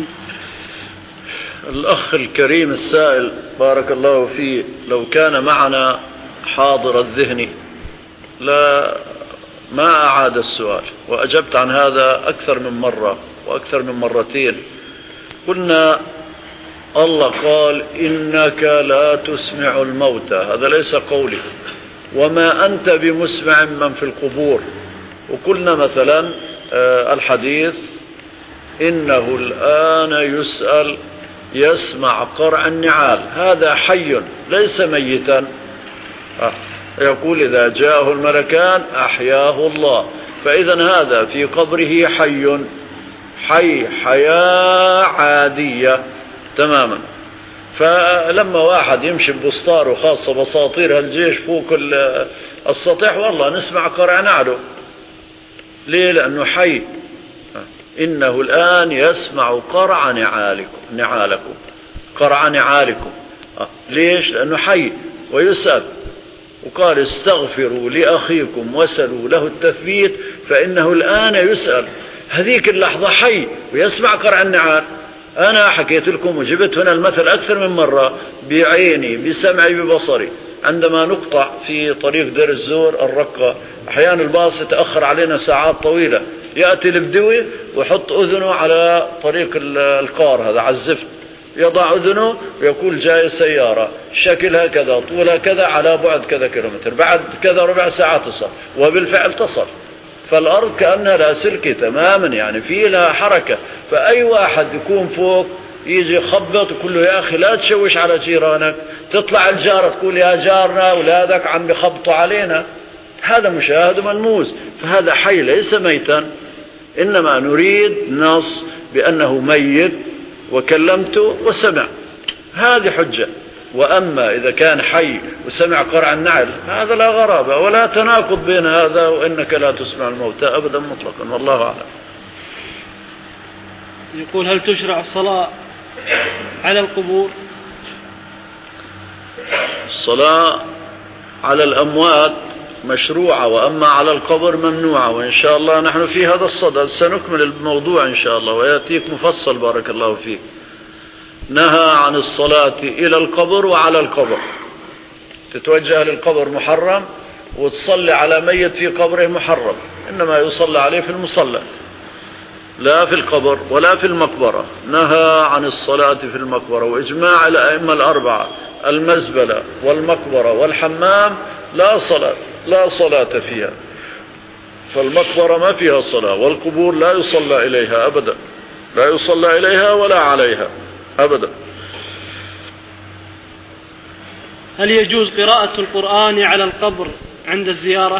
الأخ الكريم السائل بارك الله فيه لو كان معنا حاضر الذهن لا ما أعاد السؤال، وأجبت عن هذا أكثر من مرة وأكثر من مرتين. قلنا الله قال إنك لا تسمع الموتى، هذا ليس قولي، وما أنت بمسمع من في القبور. وقلنا مثلا الحديث إنه الآن يسأل يسمع قرع النعال، هذا حي ليس ميتا. يقول إذا جاءه الملكان أحياه الله، فإذا هذا في قبره حي حي حياة عادية تماما. فلما واحد يمشي ببسطار وخاصة بساطير الجيش فوق السطح والله نسمع قرع نعله، ليه؟ لأنه حي. إنه الآن يسمع قرع نعالكم نعالكم قرع نعالكم. ليش؟ لأنه حي ويسأل، وقال استغفروا لأخيكم وسلوا له التثبيت فإنه الآن يسأل. هذيك اللحظة حي ويسمع قرع النعال. أنا حكيت لكم وجبت هنا المثل أكثر من مرة بعيني بسمعي ببصري. عندما نقطع في طريق دير الزور الرقة أحيانا الباص يتأخر علينا ساعات طويلة، يأتي البدوي ويحط أذنه على طريق القار هذا على الزفت، يضع أذنه ويقول جاي سيارة شكلها كذا طولها كذا على بعد كذا كيلومتر، بعد كذا ربع ساعة تصل، وبالفعل تصل. فالأرض كأنها لاسلكي تماما، يعني في لها حركة. فأي واحد يكون فوق يجي يخبط ويقول له يا أخي لا تشوش على جيرانك، تطلع الجارة تقول يا جارنا أولادك عم بيخبطوا علينا، هذا مشاهد ملموس. فهذا حي ليس ميتا، إنما نريد نص بأنه ميت وكلمته وسمع، هذه حجة. وأما إذا كان حي وسمع قرع النعل هذا لا غرابة ولا تناقض بين هذا وإنك لا تسمع الموتى أبدا مطلقا، والله أعلم. يقول هل تشرع الصلاة على القبور؟ الصلاة على الأموات مشروعة، وأما على القبر ممنوعة. وإن شاء الله نحن في هذا الصدد سنكمل الموضوع إن شاء الله ويأتيك مفصل بارك الله فيك. نهى عن الصلاة إلى القبر وعلى القبر، تتوجه للقبر محرم وتصلي على ميت في قبره محرم، إنما يصلى عليه في المصلى لا في القبر ولا في المقبرة. نهى عن الصلاة في المقبرة، وإجماع الأئمة الأربعة المزبلة والمقبرة والحمام لا صلاة لا صلاة فيها، فالمقبرة ما فيها صلاة، والقبور لا يصلى إليها أبدا، لا يصلى إليها ولا عليها أبدا. هل يجوز قراءة القرآن على القبر عند الزيارة؟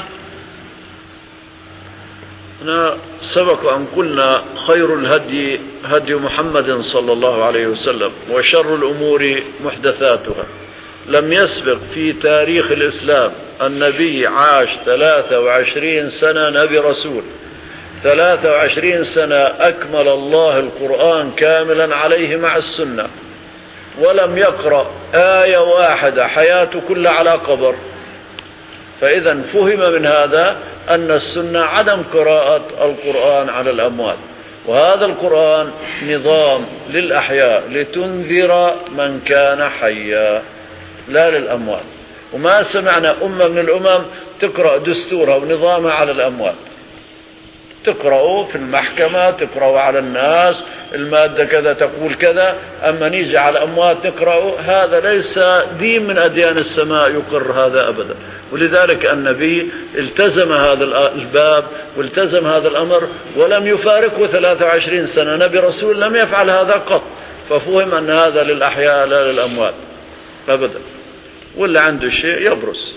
أنا سبق أن قلنا خير الهدي هدي محمد صلى الله عليه وسلم، وشر الأمور محدثاتها. لم يسبق في تاريخ الإسلام النبي عاش ثلاثة وعشرين سنة نبي رسول، ثلاثة وعشرين سنة أكمل الله القرآن كاملا عليه مع السنة، ولم يقرأ آية واحدة حياته كلها على قبر. فإذا فهم من هذا أن السنة عدم قراءة القرآن على الأموات، وهذا القرآن نظام للأحياء لتنذر من كان حيا لا للأموات. وما سمعنا أمة من الأمم تقرأ دستورها ونظامها على الأموات، تقرأوا في المحكمة، تقرأوا على الناس المادة كذا تقول كذا، أما نيجي على الأموات نقرأوا، هذا ليس دين من أديان السماء يقر هذا أبدا. ولذلك النبي التزم هذا الباب والتزم هذا الأمر ولم يفارقه ثلاثة وعشرين سنة، نبي رسول لم يفعل هذا قط، ففهم أن هذا للأحياء لا للأموات أبدا، واللي عنده شيء يبرز.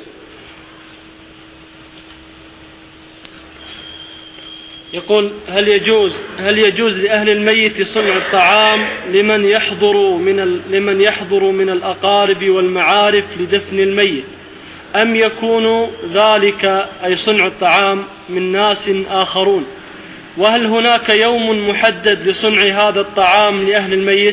يقول هل يجوز هل يجوز لأهل الميت صنع الطعام لمن يحضر من ال... لمن يحضر من الأقارب والمعارف لدفن الميت، أم يكون ذلك أي صنع الطعام من ناس آخرون؟ وهل هناك يوم محدد لصنع هذا الطعام لأهل الميت؟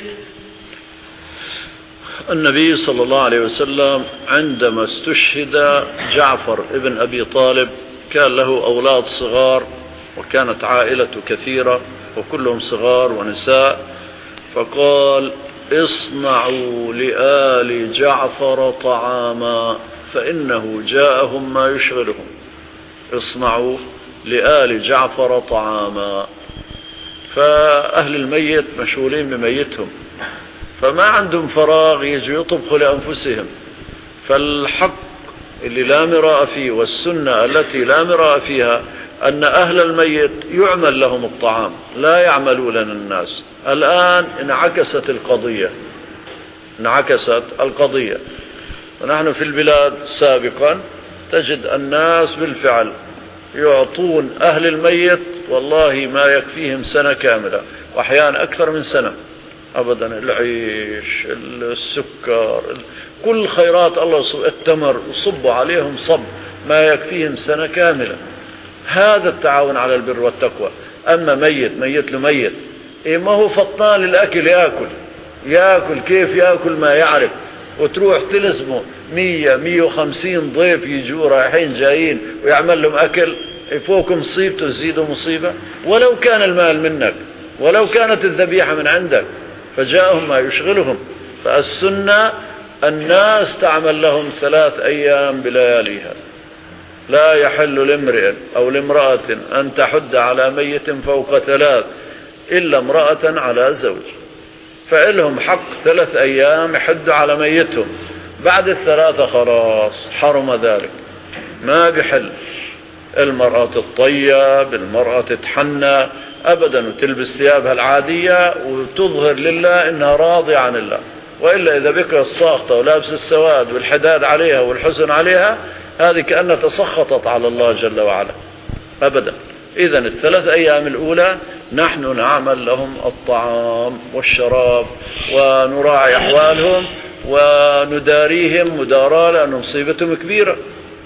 النبي صلى الله عليه وسلم عندما استشهد جعفر ابن أبي طالب كان له أولاد صغار، وكانت عائلته كثيرة وكلهم صغار ونساء، فقال اصنعوا لآل جعفر طعاما فإنه جاءهم ما يشغلهم. اصنعوا لآل جعفر طعاما. فأهل الميت مشغولين بميتهم، فما عندهم فراغ يجوا يطبخوا لأنفسهم. فالحق اللي لا مراء فيه والسنة التي لا مراء فيها أن أهل الميت يعمل لهم الطعام، لا يعملوا لنا الناس. الآن انعكست القضية انعكست القضية ونحن في البلاد سابقا تجد الناس بالفعل يعطون أهل الميت والله ما يكفيهم سنة كاملة، وأحيانا أكثر من سنة أبدا. العيش، السكر، كل خيرات الله، التمر، صبوا عليهم صب ما يكفيهم سنة كاملة. هذا التعاون على البر والتقوى. أما ميت ميت له ميت إيه ما هو فطنان للأكل، يأكل يأكل كيف يأكل ما يعرف، وتروح تلزمه مية مية وخمسين ضيف يجوا رايحين جايين ويعمل لهم أكل، فوق مصيبته تزيدوا مصيبة. ولو كان المال منك، ولو كانت الذبيحة من عندك، فجاءهم ما يشغلهم. فالسنة الناس تعمل لهم ثلاث أيام بلياليها. لا يحل لامرئ أو لامرأة أن تحد على ميت فوق ثلاث إلا امرأة على زوج، فإلهم حق ثلاث أيام يحدوا على ميتهم. بعد الثلاثة خلاص حرم ذلك، ما بحل المرأة تطيب، المرأة تتحنى أبدا وتلبس ثيابها العادية وتظهر لله إنها راضية عن الله. وإلا إذا بقى الساخطة ولابس السواد والحداد عليها والحزن عليها، هذه كأنها تسخطت على الله جل وعلا أبدا. إذن الثلاث أيام الأولى نحن نعمل لهم الطعام والشراب ونراعي أحوالهم ونداريهم مداراة، لأن مصيبتهم كبيرة.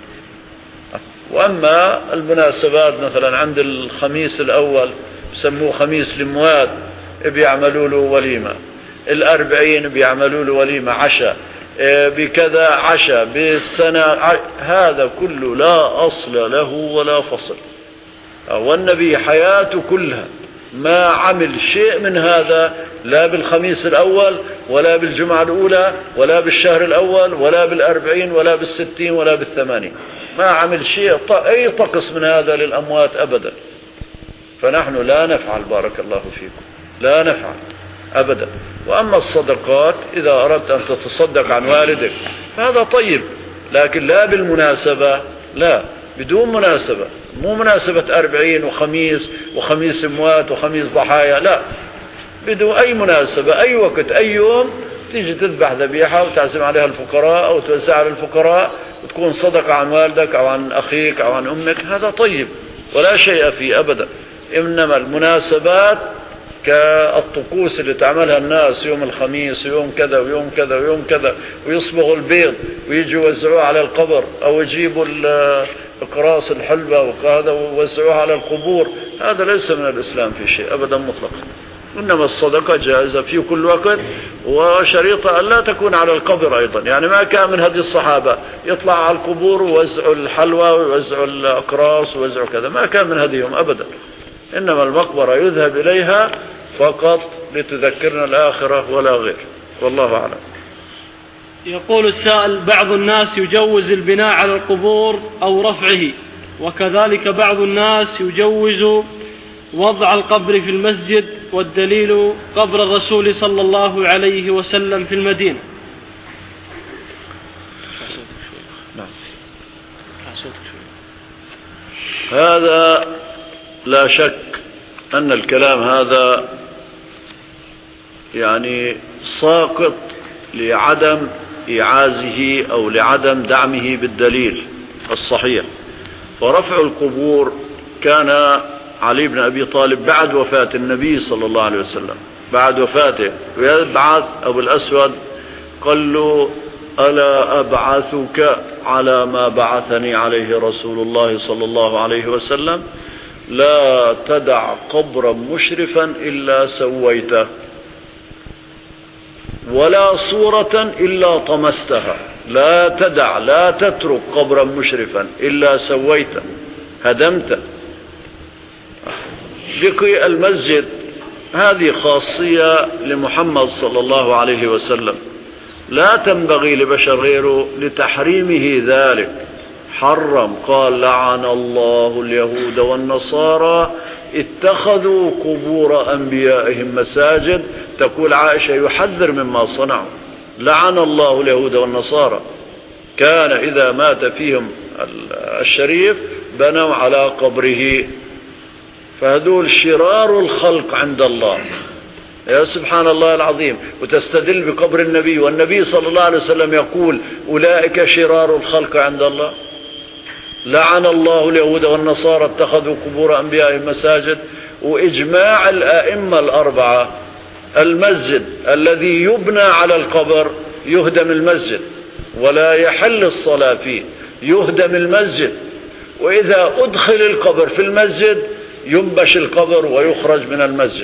وأما المناسبات مثلا عند الخميس الأول بسموه خميس الأموات بيعملوا له وليمة، الأربعين بيعملوا له وليمة عشاء، بكذا عشاء بالسنة، هذا كله لا أصل له ولا فصل. والنبي حياته كلها ما عمل شيء من هذا، لا بالخميس الأول ولا بالجمعة الأولى ولا بالشهر الأول ولا بالأربعين ولا بالستين ولا بالثمانين، ما عمل شيء أي طقس من هذا للأموات أبدا. فنحن لا نفعل، بارك الله فيكم، لا نفعل أبدا. وأما الصدقات إذا أردت أن تتصدق عن والدك هذا طيب، لكن لا بالمناسبة، لا بدون مناسبة، مو مناسبة أربعين وخميس وخميس أموات وخميس ضحايا، لا بدون أي مناسبة، أي وقت أي يوم تيجي تذبح ذبيحة وتعزم عليها الفقراء أو توزع على الفقراء وتكون صدقة عن والدك أو عن أخيك أو عن أمك، هذا طيب ولا شيء فيه أبدا. إنما المناسبات كالطقوس اللي تعملها الناس يوم الخميس ويوم كذا ويوم كذا ويوم كذا، ويصبغوا البيض ويجوا يوزعوه على القبر، أو يجيبوا الأقراص الحلبة وهذا ويوزعوها على القبور، هذا ليس من الإسلام في شيء أبدا مطلقا. إنما الصدقة جائزة في كل وقت، وشريطة أن لا تكون على القبر أيضا. يعني ما كان من هدي الصحابة يطلع على القبور ويوزعوا الحلوى ويوزعوا الأقراص ويوزعوا كذا، ما كان من هديهم أبدا. إنما المقبرة يذهب إليها فقط لتذكرنا الآخرة ولا غير، والله أعلم. يقول السائل: بعض الناس يجوز البناء على القبور أو رفعه، وكذلك بعض الناس يجوز وضع القبر في المسجد، والدليل قبر الرسول صلى الله عليه وسلم في المدينة. هذا لا شك أن الكلام هذا يعني ساقط لعدم إيعازه أو لعدم دعمه بالدليل الصحيح. ورفع القبور كان علي بن أبي طالب بعد وفاة النبي صلى الله عليه وسلم، بعد وفاته، ويبعث أبو الأسود قال له: ألا أبعثك على ما بعثني عليه رسول الله صلى الله عليه وسلم؟ لا تدع قبرا مشرفا إلا سويته، ولا صورة إلا طمستها. لا تدع، لا تترك قبرا مشرفا إلا سويته، هدمته. بقي المسجد هذه خاصية لمحمد صلى الله عليه وسلم، لا تنبغي لبشر غيره لتحريمه ذلك. حرم، قال: لعن الله اليهود والنصارى اتخذوا قبور أنبيائهم مساجد. تقول عائشة: يحذر مما صنعوا. لعن الله اليهود والنصارى، كان إذا مات فيهم الشريف بنوا على قبره، فهذول شرار الخلق عند الله. يا سبحان الله العظيم. وتستدل بقبر النبي، والنبي صلى الله عليه وسلم يقول: أولئك شرار الخلق عند الله. لعن الله اليهود والنصارى اتخذوا قبور أنبيائهم مساجد. وإجماع الآئمة الأربعة: المسجد الذي يبنى على القبر يهدم المسجد ولا يحل الصلاة فيه، يهدم المسجد. وإذا أدخل القبر في المسجد ينبش القبر ويخرج من المسجد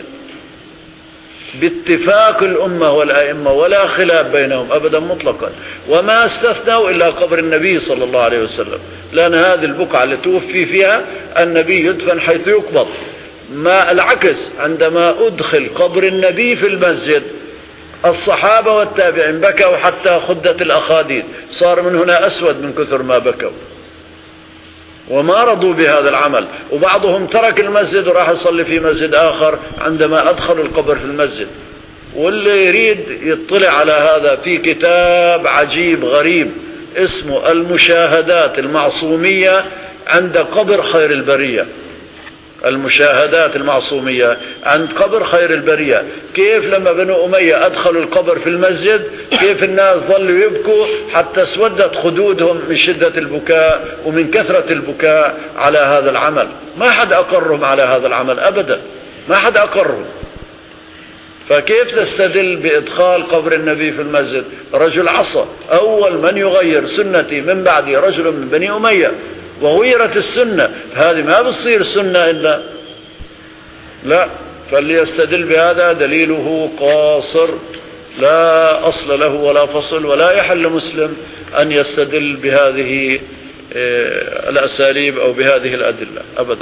باتفاق الأمة والآئمة، ولا خلاف بينهم أبدا مطلقا. وما استثنوا إلا قبر النبي صلى الله عليه وسلم، لأن هذه البقعة اللي توفي فيها النبي يدفن حيث يقبض. ما العكس، عندما أدخل قبر النبي في المسجد الصحابة والتابعين بكوا حتى خدت الأخاديد، صار من هنا أسود من كثر ما بكوا وما رضوا بهذا العمل. وبعضهم ترك المسجد وراح يصلي في مسجد آخر عندما أدخلوا القبر في المسجد. واللي يريد يطلع على هذا في كتاب عجيب غريب اسمه المشاهدات المعصومية عند قبر خير البرية، المشاهدات المعصومية عند قبر خير البرية. كيف لما بنو أمية أدخلوا القبر في المسجد كيف الناس ظلوا يبكوا حتى اسودت خدودهم من شدة البكاء ومن كثرة البكاء على هذا العمل. ما حد أقرهم على هذا العمل أبدا، ما حد أقرهم. فكيف تستدل بإدخال قبر النبي في المسجد؟ رجل عصى، أول من يغير سنتي من بعدي رجل من بني أمية وغيرت السنة، هذه ما بتصير سنة إلا لا. فاللي يستدل بهذا دليله قاصر لا أصل له ولا فصل، ولا يحل مسلم أن يستدل بهذه الأساليب أو بهذه الأدلة أبدا.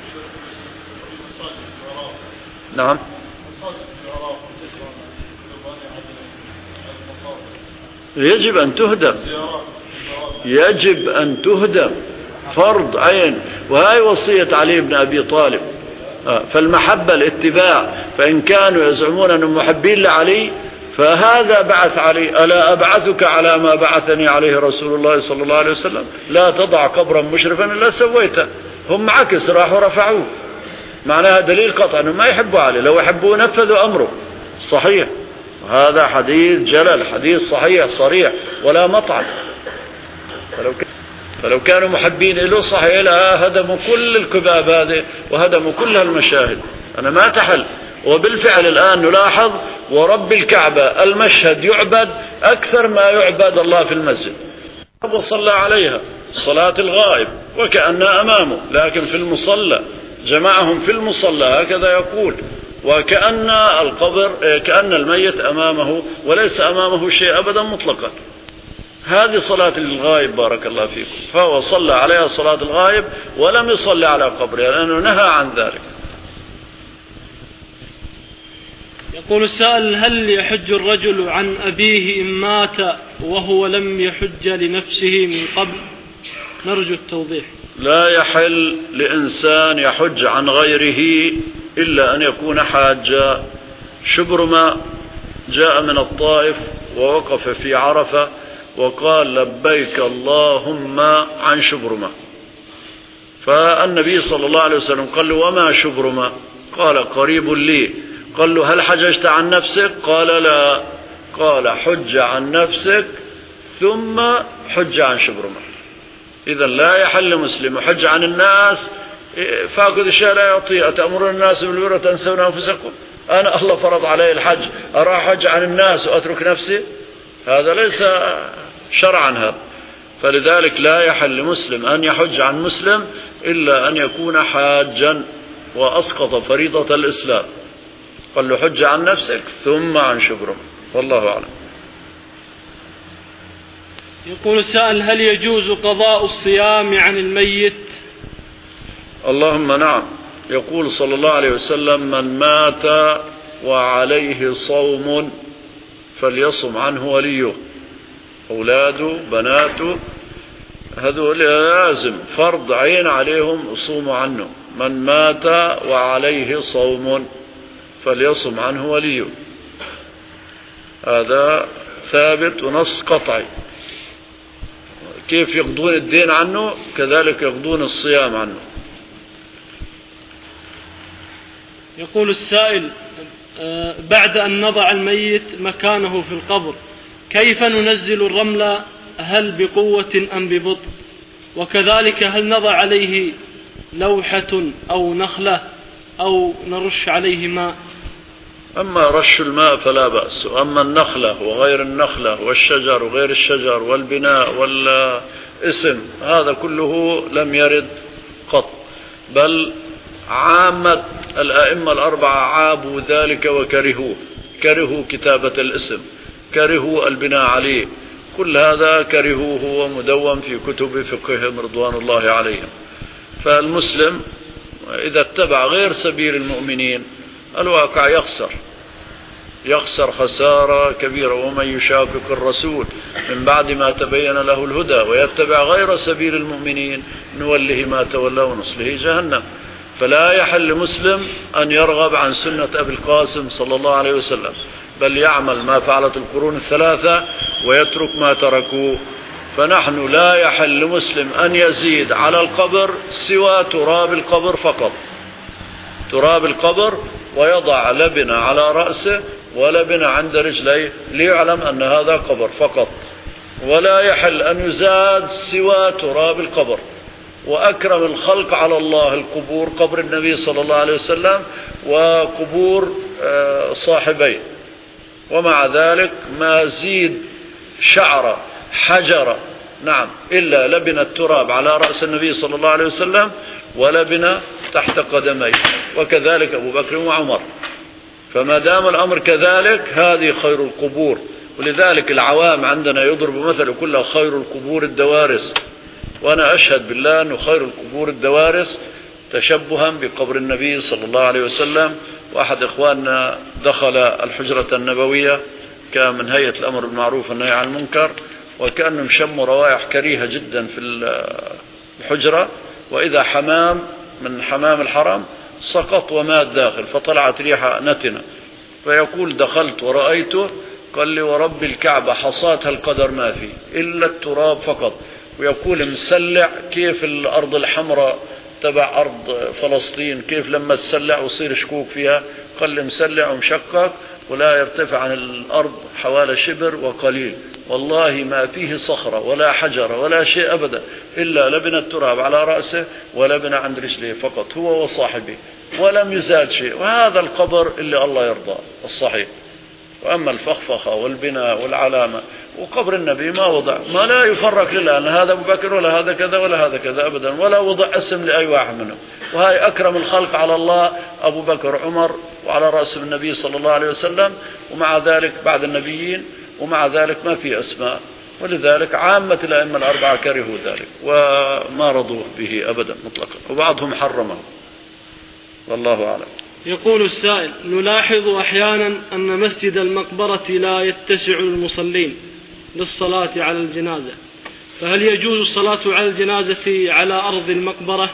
نعم. يجب أن تهدم، يجب أن تهدم فرض عين، وهي وصية علي بن أبي طالب. فالمحبة الاتباع، فإن كانوا يزعمون أنهم محبين لعلي فهذا بعث علي. ألا أبعثك على ما بعثني عليه رسول الله صلى الله عليه وسلم؟ لا تضع قبرا مشرفا إلا سويته. هم عكس راحوا رفعوه، معناها دليل قطع أنهم ما يحبوا علي، لو يحبوا نفذوا أمره صحيح. هذا حديث جلل، حديث صحيح صريح ولا مطعن. فلو, فلو كانوا محبين له صحيح لا هدموا كل الكباب هذه وهدموا كل هالمشاهد. أنا ما تحل. وبالفعل الآن نلاحظ ورب الكعبة المشهد يعبد أكثر ما يعبد الله في المسجد، وصلى عليها صلاة الغائب وكأنها أمامه، لكن في المصلى جمعهم في المصلى هكذا يقول، وكأن القبر كأن الميت أمامه وليس أمامه شيء أبدا مطلقا. هذه صلاة الغائب بارك الله فيكم. فهو صلى عليها صلاة الغائب ولم يصلي على قبرها لأنه نهى عن ذلك. يقول السائل: هل يحج الرجل عن أبيه إن مات وهو لم يحج لنفسه من قبل؟ نرجو التوضيح. لا يحل لإنسان يحج عن غيره إلا أن يكون حاجا. شبرمة جاء من الطائف ووقف في عرفة وقال لبيك اللهم عن شبرمة، فالنبي صلى الله عليه وسلم قال له وما شبرمة؟ قال قريب لي. قال له هل حججت عن نفسك؟ قال لا. قال حج عن نفسك ثم حج عن شبرمة. إذا لا يحل مسلم حج عن الناس، فاقد الشيء لا يعطيه. أتأمرون الناس بالبر وتنسون أنفسكم؟ أنا الله فرض علي الحج، أراح حج عن الناس وأترك نفسي؟ هذا ليس شرعا هذا. فلذلك لا يحل مسلم أن يحج عن مسلم إلا أن يكون حاجا وأسقط فريضة الإسلام. قال له حج عن نفسك ثم عن شبرمة. والله أعلم. يقول السائل: هل يجوز قضاء الصيام عن الميت؟ اللهم نعم. يقول صلى الله عليه وسلم: من مات وعليه صوم فليصم عنه وليه، أولاده بناته هذول لازم فرض عين عليهم يصوموا عنه. من مات وعليه صوم فليصم عنه وليه، هذا ثابت ونص قطعي. كيف يقضون الدين عنه كذلك يقضون الصيام عنه. يقول السائل: بعد أن نضع الميت مكانه في القبر كيف ننزل الرمل؟ هل بقوة أم ببطء؟ وكذلك هل نضع عليه لوحة أو نخلة أو نرش عليه ماء؟ أما رش الماء فلا بأس، أما النخلة وغير النخلة والشجر وغير الشجر والبناء والاسم هذا كله لم يرد قط، بل عامة الأئمة الأربعة عابوا ذلك وكرهوه، كرهوا كتابة الاسم، كرهوا البناء عليه، كل هذا كرهوه ومدون في كتب فقههم رضوان الله عليهم. فالمسلم إذا اتبع غير سبيل المؤمنين الواقع يخسر يخسر خسارة كبيرة. ومن يشاقق الرسول من بعد ما تبين له الهدى ويتبع غير سبيل المؤمنين نوله ما تولى ونصله جهنم. فلا يحل مسلم أن يرغب عن سنة أبي القاسم صلى الله عليه وسلم، بل يعمل ما فعلت القرون الثلاثة ويترك ما تركوا. فنحن لا يحل لمسلم أن يزيد على القبر سوى تراب القبر فقط، تراب القبر، ويضع لبنة على رأسه ولبنة عند رجليه ليعلم أن هذا قبر فقط، ولا يحل أن يزاد سوى تراب القبر. وأكرم الخلق على الله القبور، قبر النبي صلى الله عليه وسلم وقبور صاحبيه، ومع ذلك ما زيد شعرة حجرة نعم إلا لبن التراب على رأس النبي صلى الله عليه وسلم ولبن تحت قدميه، وكذلك أبو بكر وعمر. فما دام الأمر كذلك هذه خير القبور. ولذلك العوام عندنا يضرب مثل كلها خير القبور الدوارس، وأنا أشهد بالله أنه خير القبور الدوارس تشبها بقبر النبي صلى الله عليه وسلم. وأحد إخواننا دخل الحجرة النبوية، كان من هيئة الأمر بالمعروف والنهي عن المنكر، وكأنهم شموا روائح كريهة جدا في الحجرة، وإذا حمام من حمام الحرم سقط ومات داخل، فطلعت ريحة نتنة، فيقول دخلت ورأيته، قال لي ورب الكعبة حصاتها القدر ما فيه إلا التراب فقط. ويقول مسلع كيف الأرض الحمراء تبع أرض فلسطين كيف لما تسلع وصير شكوك فيها، قال لي مسلع ومشقق ولا يرتفع عن الأرض حوالي شبر وقليل، والله ما فيه صخرة ولا حجرة ولا شيء أبدا إلا لبن التراب على رأسه ولبن عند رجله فقط، هو وصاحبه، ولم يزاد شيء. وهذا القبر اللي الله يرضى الصحيح. وأما الفخفخة والبناء والعلامة وقبر النبي ما وضع، ما لا يفرق لله أن هذا أبو بكر ولا هذا كذا ولا هذا كذا أبدا، ولا وضع اسم لأي واحد منهم. وهي أكرم الخلق على الله أبو بكر عمر، وعلى رأس النبي صلى الله عليه وسلم، ومع ذلك بعد النبيين، ومع ذلك ما في أسماء. ولذلك عامة الأئمة الأربعة كرهوا ذلك وما رضوا به أبدا مطلقا، وبعضهم حرمه، والله أعلم. يقول السائل: نلاحظ أحيانا أن مسجد المقبرة لا يتسع للمصلين للصلاة على الجنازة، فهل يجوز الصلاة على الجنازة على أرض المقبرة؟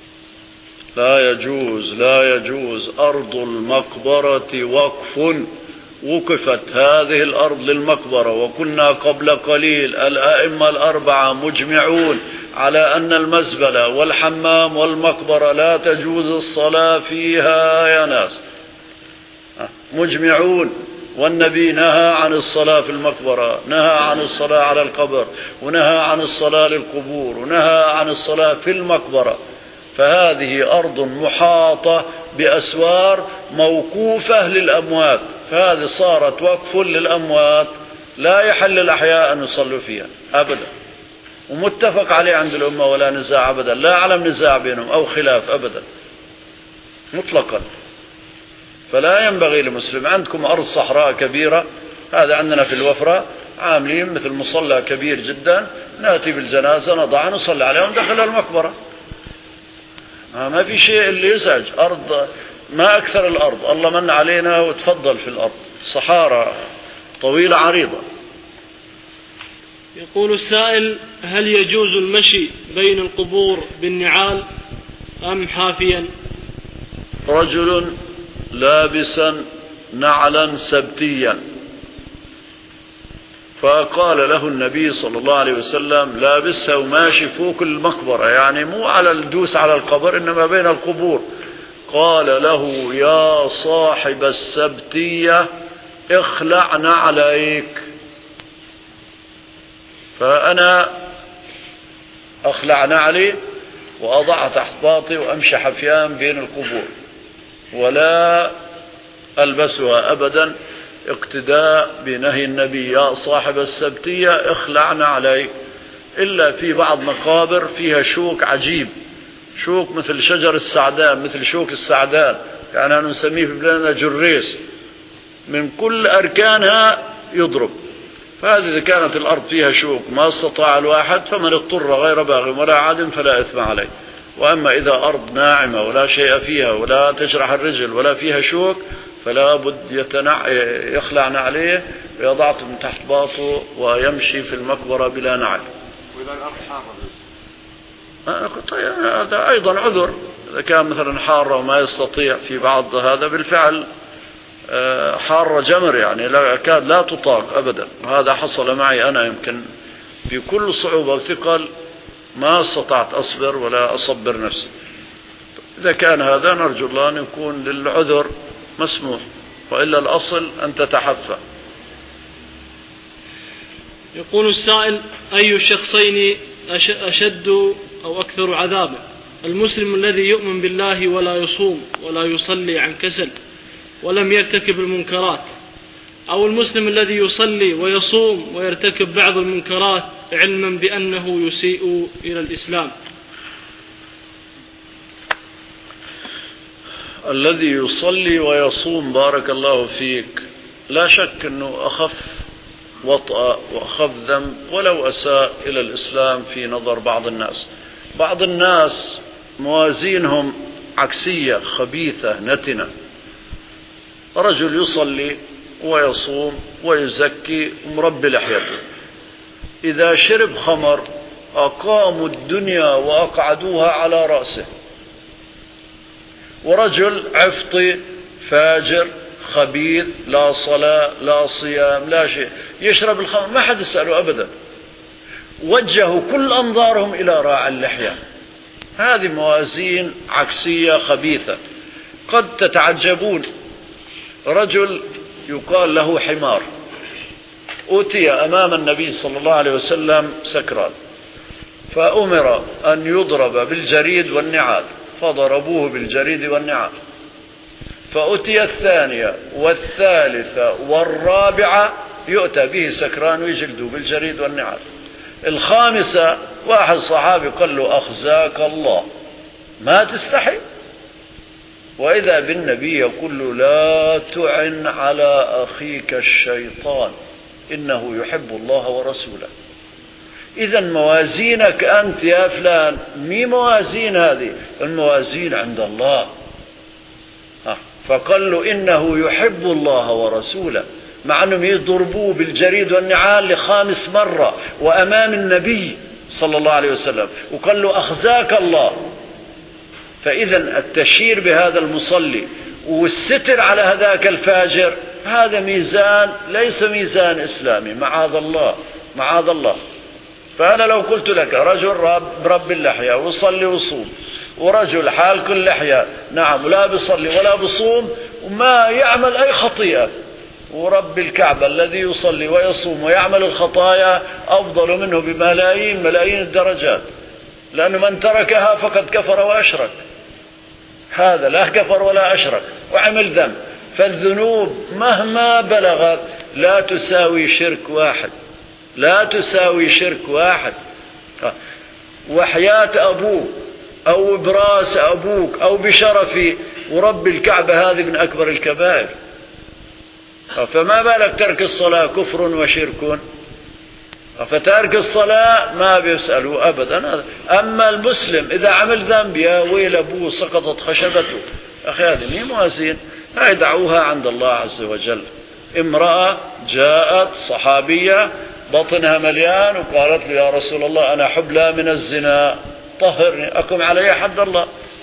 لا يجوز، لا يجوز. أرض المقبرة وقف، وقفت هذه الأرض للمقبرة. وكنا قبل قليل الأئمة الأربعة مجمعون على أن المزبلة والحمام والمقبرة لا تجوز الصلاة فيها يا ناس، مجمعون. والنبي نهى عن الصلاة في المقبرة، نهى عن الصلاة على القبر، ونهى عن الصلاة للقبور، ونهى عن الصلاة في المقبرة. فهذه أرض محاطة بأسوار موقوفة للأموات، فهذه صارت وقف للأموات، لا يحل الأحياء أن يصلوا فيها أبدا، ومتفق عليه عند الأمة ولا نزاع أبدا، لا أعلم نزاع بينهم أو خلاف أبدا مطلقا. فلا ينبغي لمسلم. عندكم أرض صحراء كبيرة، هذا عندنا في الوفرة عاملين مثل مصلى كبير جدا، نأتي بالجنازة نضع نصلي عليهم داخل المقبرة، ما في شيء اللي يزعج. أرض ما أكثر الأرض، الله من علينا وتفضل في الأرض، صحارى طويلة عريضة. يقول السائل: هل يجوز المشي بين القبور بالنعال أم حافيا؟ رجل لابسا نعلا سبتيا، فقال له النبي صلى الله عليه وسلم لابسها وماشي فوق المقبرة، يعني مو على الدوس على القبر إنما بين القبور، قال له يا صاحب السبتية اخلع نعليك. فأنا أخلع نعلي وأضع تحت باطي وأمشي حفيان بين القبور ولا ألبسها أبدا، اقتداء بنهي النبي يا صاحب السبتية اخلع نعليك. إلا في بعض مقابر فيها شوك عجيب، شوك مثل شجر السعدان، مثل شوك السعدان، يعني نسميه في بلادنا جريس، من كل أركانها يضرب. فهذه إذا كانت الأرض فيها شوك ما استطاع الواحد فمن اضطر غير باغ ولا عاد فلا إثم عليه. وأما إذا أرض ناعمة ولا شيء فيها ولا تجرح الرجل ولا فيها شوك فلا بد يتنع يخلعنا عليه ويضعه من تحت باطه ويمشي في المقبرة بلا نعل. وإذا الأرض حارة؟ طيب هذا أيضا عذر، إذا كان مثلا حارة وما يستطيع في بعض هذا بالفعل حارة جمر، يعني لا كاد لا تطاق أبدا. وهذا حصل معي أنا يمكن بكل صعوبة وثقل ما استطعت أصبر ولا أصبر نفسي. إذا كان هذا نرجو الله أن يكون للعذر مسموح، وإلا الأصل أن تتحفى. يقول السائل: أي الشخصين أشد أو أكثر عذابا، المسلم الذي يؤمن بالله ولا يصوم ولا يصلي عن كسل ولم يرتكب المنكرات، أو المسلم الذي يصلي ويصوم ويرتكب بعض المنكرات علما بأنه يسيء إلى الإسلام؟ الذي يصلي ويصوم بارك الله فيك لا شك أنه أخف وطأ وأخف ذنب ولو أساء إلى الإسلام في نظر بعض الناس. بعض الناس موازينهم عكسية خبيثة نتنة، رجل يصلي ويصوم ويزكي مربي لحيته، إذا شرب خمر أقاموا الدنيا وأقعدوها على رأسه. ورجل عفطي فاجر خبيث لا صلاة لا صيام لا شيء يشرب الخمر ما حد يسأله أبدا، وجهوا كل أنظارهم إلى راعي اللحية. هذه موازين عكسية خبيثة. قد تتعجبون، رجل يقال له حمار أتي أمام النبي صلى الله عليه وسلم سكران، فأمر أن يضرب بالجريد والنعال، فضربوه بالجريد والنعال. فأتي الثانية والثالثة والرابعة يؤتى به سكران ويجلدوه بالجريد والنعال. الخامسة واحد صحابي قال له: أخزاك الله، ما تستحي؟ وإذا بالنبي يقول له: لا تعن على أخيك الشيطان إنه يحب الله ورسوله. إذا موازينك أنت يا فلان مي موازين هذه، الموازين عند الله. فقال له: إنه يحب الله ورسوله، مع أنهم يضربوه بالجريد والنعال لخامس مرة وأمام النبي صلى الله عليه وسلم، وقال له: أخزاك الله. فإذا التشير بهذا المصلي والستر على هذاك الفاجر هذا ميزان ليس ميزان إسلامي، معاذ الله معاذ الله. فأنا لو قلت لك رجل رب, رب اللحية وصلي وصوم، ورجل حال كل لحية نعم لا بيصلي ولا بصوم وما يعمل أي خطيئة، ورب الكعبة الذي يصلي ويصوم ويعمل الخطايا أفضل منه بملايين ملايين الدرجات، لأنه من تركها فقد كفر وأشرك. هذا لا كفر ولا أشرك وعمل ذنب. فالذنوب مهما بلغت لا تساوي شرك واحد، لا تساوي شرك واحد. وحياة أبوك أو براس أبوك أو بشرفي ورب الكعبة هذه من أكبر الكبائر، فما بالك ترك الصلاة كفر وشرك. فتارك الصلاة ما بيسألوا أبدا. أما المسلم إذا عمل ذنب يا ويل أبوه سقطت خشبته، أخي هذه مي موازين، هاي دعوها عند الله عز وجل. امرأة جاءت صحابية بطنها مليان وقالت له: يا رسول الله أنا حبلى من الزنا طهرني، أقم علي حد الله.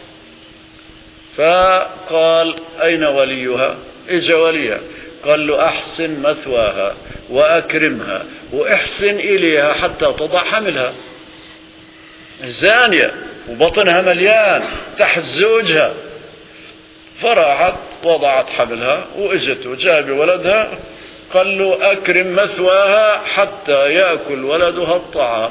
فقال: أين وليها؟ إجا وليها. قال له: أحسن مثواها وأكرمها وأحسن إليها حتى تضع حملها. زانية وبطنها مليان تحت زوجها، فراحت وضعت حملها وإجت وجاب ولدها. قال له: أكرم مثواها حتى يأكل ولدها الطعام.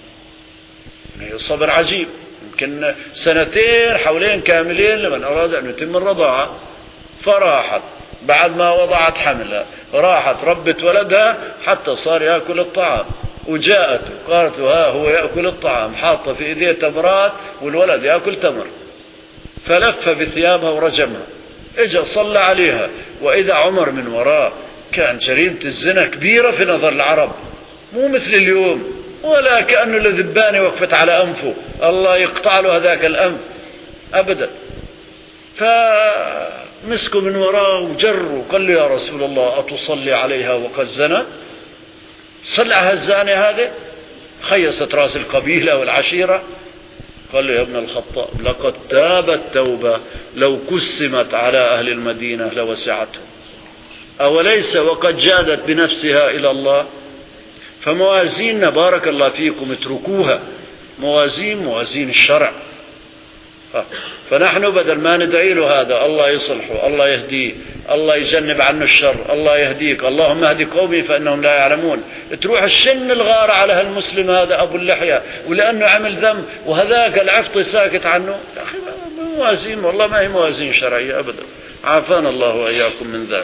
صبر عجيب، يمكن سنتين حولين كاملين لمن أراد أن يتم الرضاعة. فراحت بعد ما وضعت حملها راحت ربت ولدها حتى صار يأكل الطعام، وجاءت قالت له: ها هو يأكل الطعام، حاطة في إيديه تمرات والولد يأكل تمر. فلف بثيابها ورجمها. اجا صلى عليها، وإذا عمر من وراء. كان جريمة الزنا كبيرة في نظر العرب، مو مثل اليوم، ولا كأنه الذبانة وقفت على أنفه الله يقطع له هذاك الأنف أبدا. فمسكوا من وراء وجروا. قال له: يا رسول الله أتصلي عليها وقد زنت؟ صلى على الزانية هذه خيست رأس القبيلة والعشيرة. قال له: يا ابن الخطاب لقد تابت توبة لو قسمت على أهل المدينة لوسعتهم، أوليس وقد جادت بنفسها إلى الله؟ فموازيننا بارك الله فيكم اتركوها، موازين موازين الشرع. فنحن بدل ما ندعي له هذا الله يصلحه، الله يهديه، الله يجنب عنه الشر، الله يهديك، اللهم اهدي قومي فإنهم لا يعلمون، تروح الشن الغار على هالمسلم هذا أبو اللحية ولأنه عمل ذنب وهذاك العفط ساكت عنه. يا أخي موازين والله ما هي موازين شرعية أبدا، عافانا الله وإياكم من ذلك.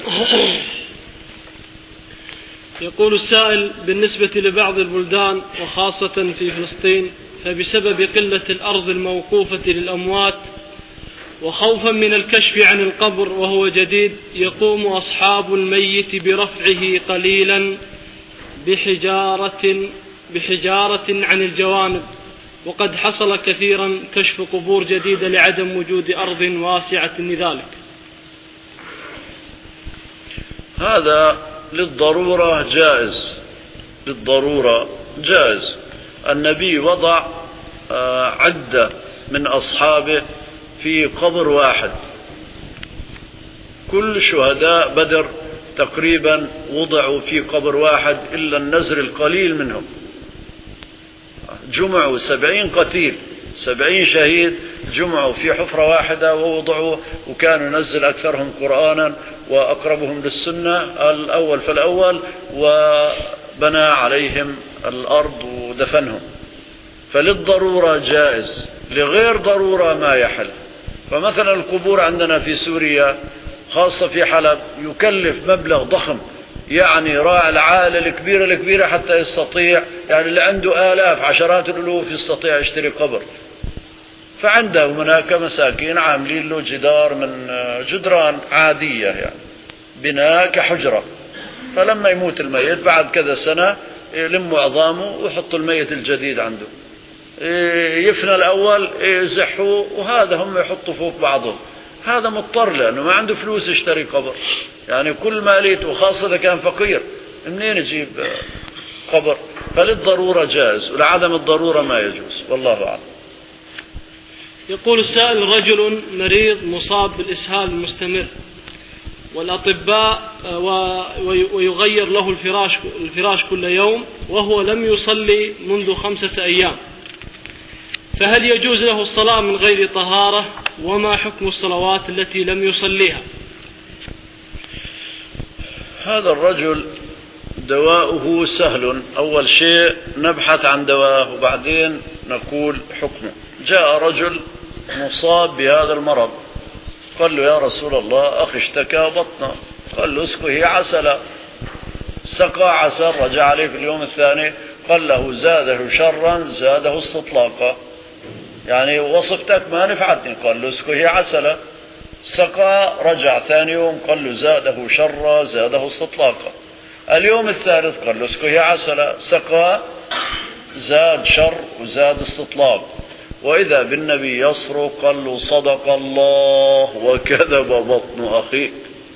يقول السائل: بالنسبة لبعض البلدان وخاصة في فلسطين، فبسبب قلة الأرض الموقوفة للأموات وخوفا من الكشف عن القبر وهو جديد، يقوم أصحاب الميت برفعه قليلا بحجارة, بحجارة عن الجوانب، وقد حصل كثيرا كشف قبور جديدة لعدم وجود أرض واسعة لذلك. هذا للضرورة جائز، للضرورة جائز. النبي وضع عدة من أصحابه في قبر واحد، كل شهداء بدر تقريبا وضعوا في قبر واحد إلا النزر القليل منهم، جمعوا سبعين قتيل سبعين شهيد جمعوا في حفرة واحدة ووضعوا، وكانوا ينزل أكثرهم قرآنا وأقربهم للسنة الأول فالأول، وبنى عليهم الأرض ودفنهم. فللضرورة جائز، لغير ضرورة ما يحل. فمثلا القبور عندنا في سوريا خاصة في حلب يكلف مبلغ ضخم، يعني راعي العائلة الكبيرة الكبيرة حتى يستطيع، يعني اللي عنده آلاف عشرات الألوف يستطيع يشتري قبر. فعندهم هناك مساكين عاملين له جدار من جدران عادية، يعني بناء كحجرة، فلما يموت الميت بعد كذا سنة يلموا عظامه ويحطوا الميت الجديد عنده، يفنى الأول يزحوا، وهذا هم يحطوا فوق بعضهم. هذا مضطر لأنه ما عنده فلوس يشتري قبر، يعني كل ماليته، وخاصة إذا كان فقير منين يجيب قبر؟ فللضرورة جائز، ولعدم الضرورة ما يجوز، والله أعلم. يقول السائل: رجل مريض مصاب بالإسهال المستمر والأطباء ويغير له الفراش, الفراش كل يوم وهو لم يصلي منذ خمسة أيام، فهل يجوز له الصلاة من غير طهارة؟ وما حكم الصلوات التي لم يصليها؟ هذا الرجل دواؤه سهل، أول شيء نبحث عن دواه وبعدين نقول حكمه. جاء رجل مصاب بهذا المرض، قال له: يا رسول الله أخي اشتكى بطنه. قال له: اسقه عسلا. سقى عسل، رجع عليه في اليوم الثاني قال له: زاده شرا زاده استطلاقا، يعني وصفتك ما نفعتني. قال له: اسقه عسلا. سقى، رجع ثاني يوم قال له: زاده شرا زاده استطلاقا. اليوم الثالث قال له: اسقه عسلا. سقى، زاد شر وزاد استطلاق. وإذا بالنبي يصرخ قال له: صدق الله وكذب بطن أخيك.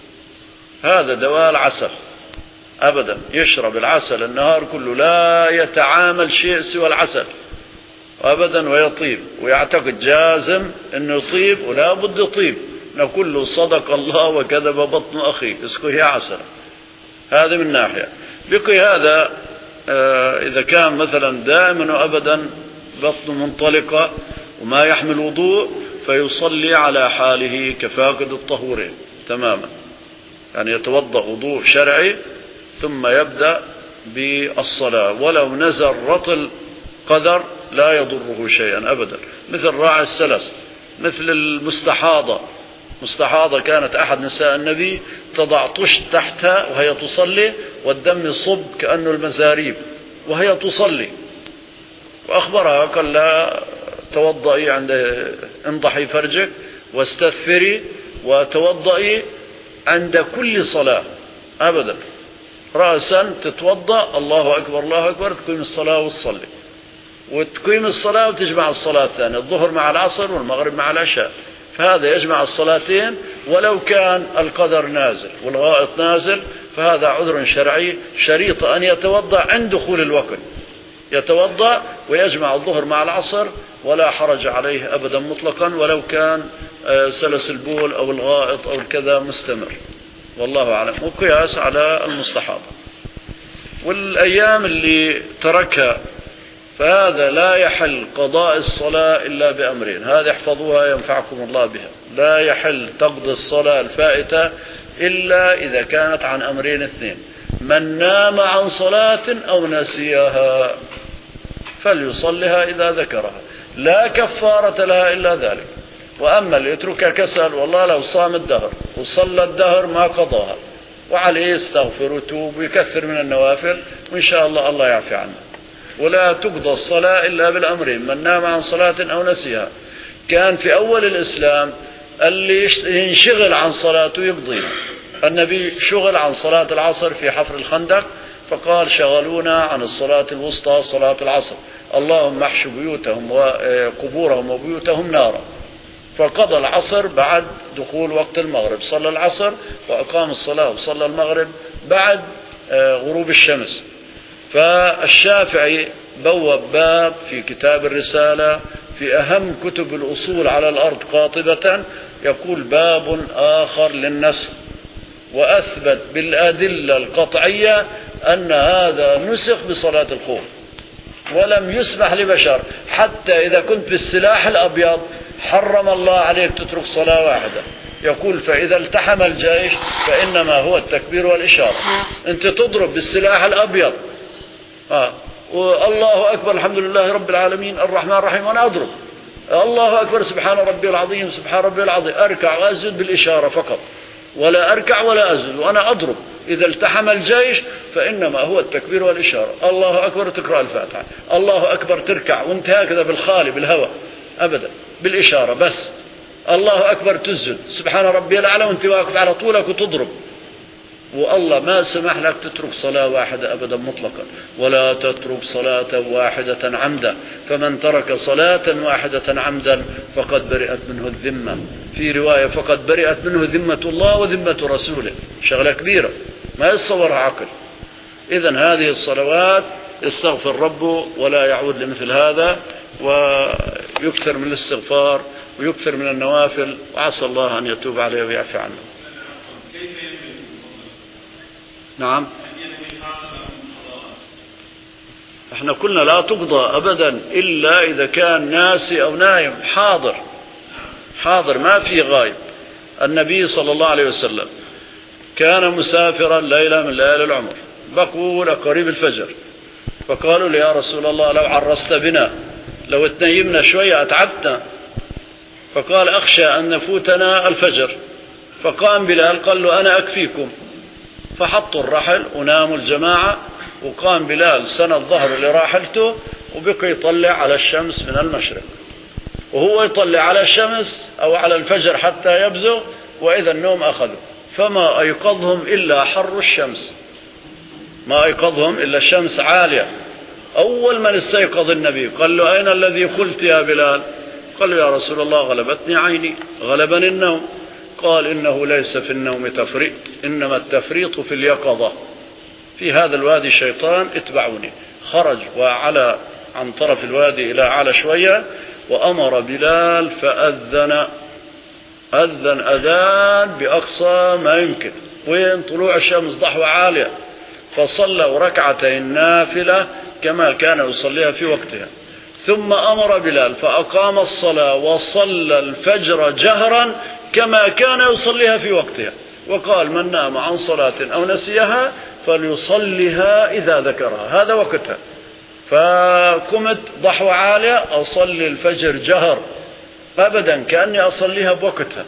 هذا دواء العسل، أبدا يشرب العسل النهار كله، لا يتعامل شيء سوى العسل أبدا، ويطيب ويعتقد جازم أنه يطيب ولا بد يطيب. نقول له: صدق الله وكذب بطن أخيك، اسقه عسل. هذا من ناحية. بقي هذا آه إذا كان مثلا دائما وأبدا بطن منطلقة وما يحمل وضوء، فيصلي على حاله كفاقد الطهورين تماما، يعني يتوضأ وضوء شرعي ثم يبدأ بالصلاة، ولو نزل رطل قدر لا يضره شيئا أبدا، مثل راعي السلس، مثل المستحاضة. مستحاضة كانت أحد نساء النبي تضع طشت تحتها وهي تصلي والدم يصب كأنه المزاريب وهي تصلي، وأخبرها قال لها: توضئي عند انضحي فرجك واستغفري وتوضئي عند كل صلاة أبدا، رأسا تتوضأ الله أكبر الله أكبر، تقيم الصلاة وتصلي، وتقيم الصلاة وتجمع الصلاة الثانية، الظهر مع العصر والمغرب مع العشاء. فهذا يجمع الصلاتين، ولو كان القدر نازل والغائط نازل فهذا عذر شرعي، شريط أن يتوضأ عند دخول الوقت، يتوضأ ويجمع الظهر مع العصر ولا حرج عليه أبدا مطلقا، ولو كان سلس البول أو الغائط أو الكذا مستمر، والله أعلم، وقياس على المستحاضة. والأيام اللي تركها فهذا لا يحل قضاء الصلاة إلا بأمرين، هذه احفظوها ينفعكم الله بها. لا يحل تقضي الصلاة الفائتة إلا إذا كانت عن أمرين اثنين: من نام عن صلاة أو نسيها فليصلها إذا ذكرها، لا كفارة لها إلا ذلك. وأما اللي يتركها كسل، والله لو صام الدهر وصلى الدهر ما قضاها، وعليه يستغفر ويتوب ويكثر من النوافل، وإن شاء الله الله يعفي عنه. ولا تقضى الصلاة إلا بالأمرين: من نام عن صلاة أو نسيها. كان في أول الإسلام اللي ينشغل عن صلاته يقضيها. النبي شغل عن صلاة العصر في حفر الخندق، فقال: شغلونا عن الصلاة الوسطى صلاة العصر، اللهم احش بيوتهم وقبورهم وبيوتهم نارا. فقضى العصر بعد دخول وقت المغرب، صلى العصر وأقام الصلاة وصلى المغرب بعد غروب الشمس. فالشافعي بوب باب في كتاب الرسالة في أهم كتب الأصول على الأرض قاطبة، يقول: باب آخر للنسخ، وأثبت بالأدلة القطعية أن هذا نسخ بصلاة الخوف، ولم يسمح لبشر حتى إذا كنت بالسلاح الأبيض حرم الله عليك تترك صلاة واحدة. يقول: فإذا التحم الجيش فإنما هو التكبير والإشارة. أنت تضرب بالسلاح الأبيض، آه. والله أكبر الحمد لله رب العالمين الرحمن الرحيم، وأنا أضرب الله أكبر سبحان ربي العظيم سبحان ربي العظيم، أركع وأسجد بالإشارة فقط، ولا أركع ولا أسجد وأنا أضرب. إذا التحم الجيش فإنما هو التكبير والإشارة. الله أكبر تقرأ الفاتحة، الله أكبر تركع وانت هكذا بالخالي بالهواء أبدا بالإشارة بس. الله أكبر تسجد سبحان ربي الأعلى وانت واقف على طولك وتضرب. والله ما سمح لك تترك صلاة واحدة أبدا مطلقا. ولا تترك صلاة واحدة عمدا، فمن ترك صلاة واحدة عمدا فقد برئت منه الذمة. في رواية: فقد برئت منه ذمة الله وذمة رسوله. شغلة كبيرة ما يتصورها عقل. إذن هذه الصلوات يستغفر ربه ولا يعود لمثل هذا، ويكثر من الاستغفار ويكثر من النوافل، وعسى الله أن يتوب عليه ويعفي عنه. نعم، احنا قلنا لا تقضى أبدا إلا إذا كان ناسي أو نايم حاضر حاضر ما في غايب. النبي صلى الله عليه وسلم كان مسافرا ليلة من ليالي العمر، بقول قريب الفجر، فقالوا لي: يا رسول الله لو عرست بنا، لو تنيمنا شوية أتعبنا. فقال: أخشى أن نفوتنا الفجر. فقام بلال قال له: أنا أكفيكم. فحطوا الرحل وناموا الجماعة، وقام بلال سند ظهره لراحلته وبقى يطلع على الشمس من المشرق، وهو يطلع على الشمس أو على الفجر حتى يبزغ، وإذا النوم أخذه، فما أيقظهم إلا حر الشمس، ما أيقظهم إلا الشمس عالية. أول من استيقظ النبي قال له: أين الذي قلت يا بلال؟ قال له: يا رسول الله غلبتني عيني، غلبني النوم. قال: إنه ليس في النوم تفريط، إنما التفريط في اليقظة. في هذا الوادي شيطان، اتبعوني. خرج وعلى عن طرف الوادي إلى أعلى شوية، وأمر بلال فأذن أذن أذان بأقصى ما يمكن، وين طلوع الشمس ضحوة عالية. فصلوا ركعتين نافلة كما كان يصليها في وقتها، ثم أمر بلال فأقام الصلاة وصلى الفجر جهرا كما كان يصليها في وقتها، وقال: من نام عن صلاة أو نسيها فليصليها إذا ذكرها، هذا وقتها. فقمت ضحوة عالية أصلي الفجر جهر أبدا كأني أصليها بوقتها.